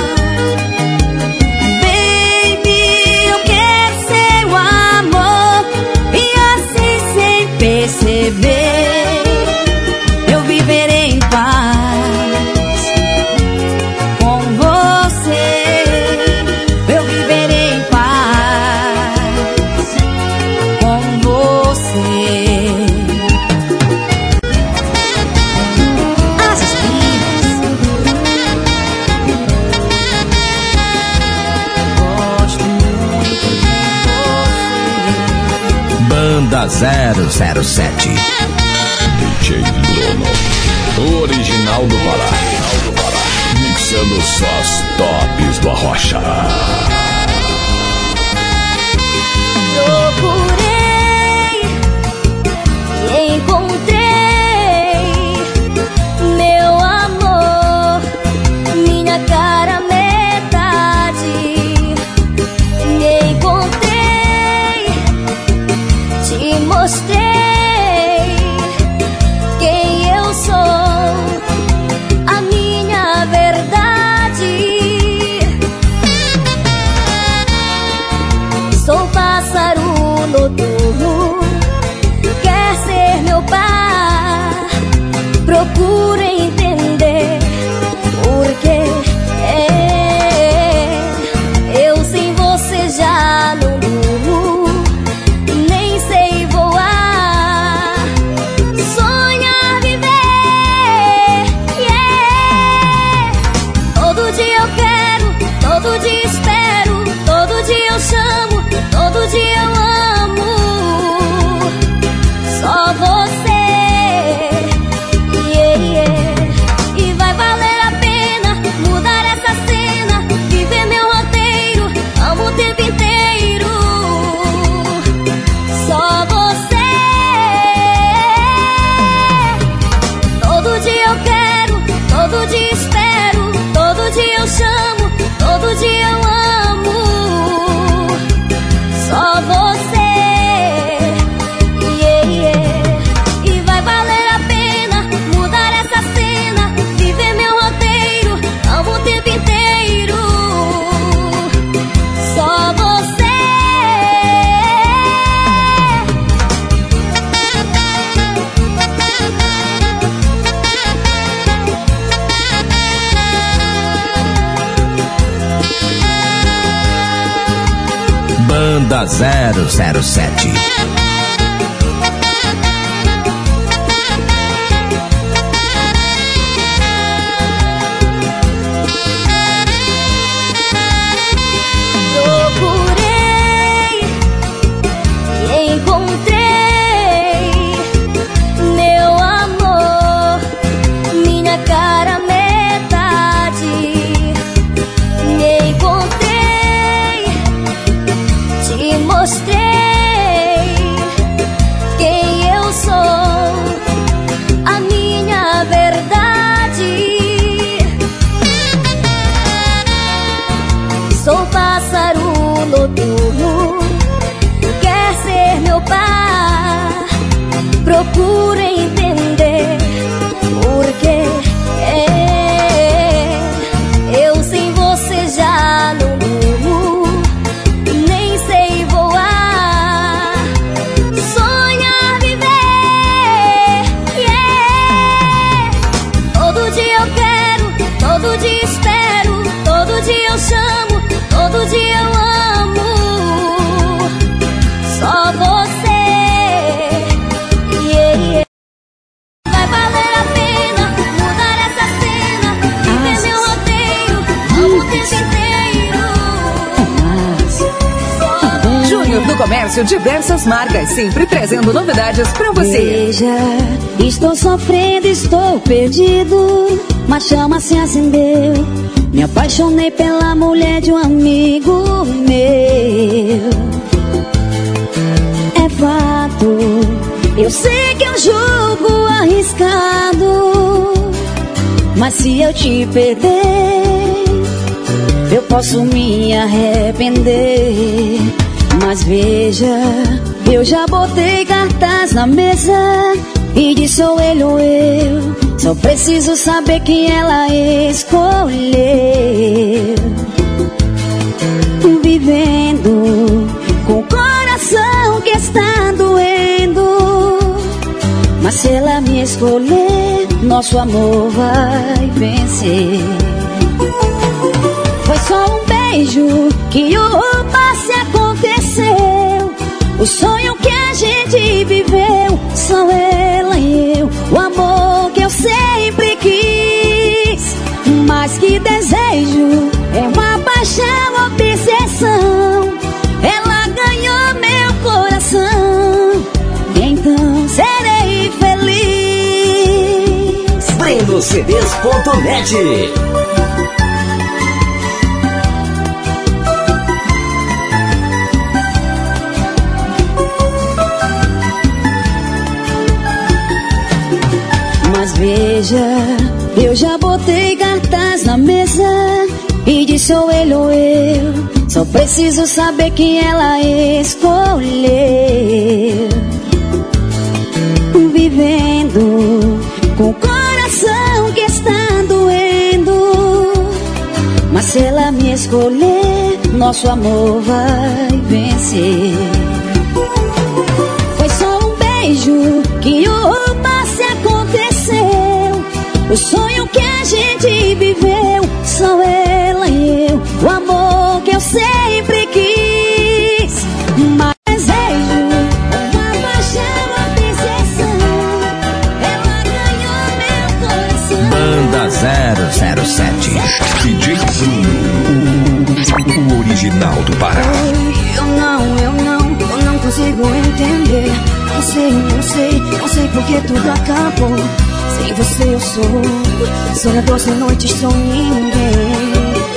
Baby, eu quero seu amor. E assim, sem perceber, eu viverei em paz com você. Eu viverei em paz com você. As espinas. Gosto muito de você. Banda 007. DJ Bruno, original do Pará. Mixando só as tops do Arrocha. Procurei, encontrei meu amor, minha cara metade. Encontrei te mostrei quem eu sou, a minha verdade. Sou pássaro noturno, quer ser meu par. Procura entender porque eu sem você já não durmo, nem sei voar, sonhar, viver, Todo dia eu quero, todo dia espero, todo dia eu chamo, todo dia eu amo, só você. E vai valer a pena mudar essa cena, viver meu roteiro, amo o tempo inteiro, só você. Todo dia eu quero, todo dia espero, todo dia eu chamo, todo dia eu amo, só você. E vai valer a pena mudar essa cena, viver meu roteiro, amo o tempo inteiro, só você. Banda 007. Mostrei quem eu sou, a minha verdade. Sou pássaro noturno, quer ser meu par. Procura entender porque eu sem você já não durmo, nem sei voar, sonhar, viver, Todo dia eu quero, todo dia espero, todo dia eu chamo, todo dia eu amo, só você. Vai valer a pena mudar essa cena, viver meu roteiro, amo o tempo inteiro. Júnior do Comércio, diversas marcas, sempre trazendo novidades pra você. Veja, estou sofrendo, estou perdido, mas chama se acendeu. Me apaixonei pela mulher de um amigo meu. É fato, eu sei que é um jogo arriscado, mas se eu te perder, eu posso me arrepender. Mas veja, eu já botei cartaz na mesa e disse sou ele ou eu, só preciso saber quem ela escolheu. Vivendo com o coração que está doendo, mas se ela me escolher, nosso amor vai vencer. Foi só um beijo que o passe aconteceu, o sonho que a gente viveu, só ela e eu, o amor que eu sempre quis. Mas que desejo, é uma paixão, obsessão, ela ganhou meu coração, então serei feliz. BrenoCDs.net. Mas veja, eu já botei cartaz na mesa e disse sou ele ou eu, só preciso saber quem ela escolheu. escolher, nosso amor vai vencer. Foi só um beijo que o passe aconteceu. O sonho que a gente viveu, só ela e eu, o amor que eu sempre quis. Mas desejo uma paixão, uma obsessão, ela ganhou meu coração. Banda 007 DJ Bruno, o original do Pará. Eu não consigo entender. Não sei porque tudo acabou. Sem você eu sou sonhador sem noites, sou ninguém.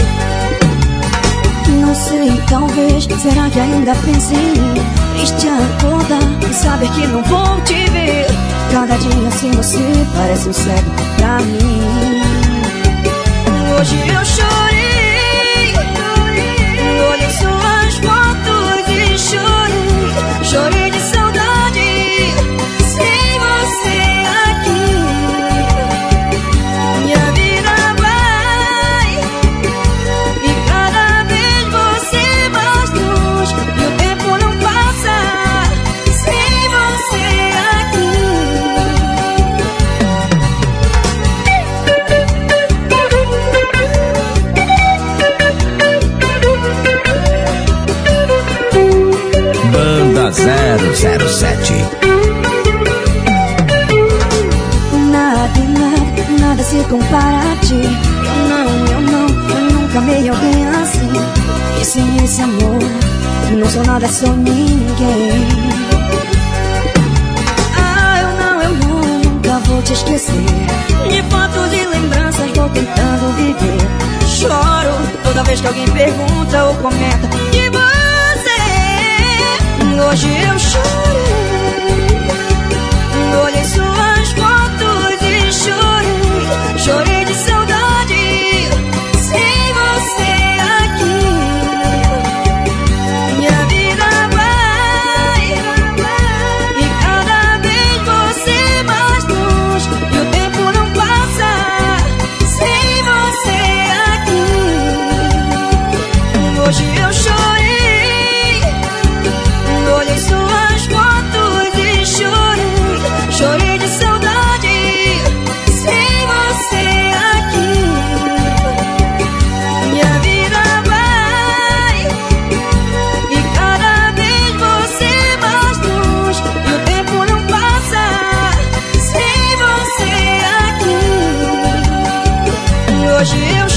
Não sei, talvez, será que ainda penso em mim? Triste acordar e saber que não vou te ver. Cada dia sem você parece um cego pra mim. Hoje eu chorei, olhei suas fotos e chorei de saudade. Sem você aqui, minha vida vai, e cada vez você mais longe, e o tempo não passa. Sem você aqui. Banda 007 Nada se compara a ti. Eu nunca amei alguém assim. E sem esse amor, não sou nada, sou ninguém. Eu nunca vou te esquecer. De fotos e lembranças vou tentando viver. Choro toda vez que alguém pergunta ou comenta de você. Hoje eu chorei, olhei suas fotos e chorei de saudade. Sem você aqui, minha vida vai, e cada vez você mais longe, e o tempo não passa. Sem você aqui, hoje eu chorei, olhei suas fotos e chorei de saudade. Sem você aqui, minha vida vai, e cada vez você mais longe, e o tempo não passa. Sem você aqui, hoje eu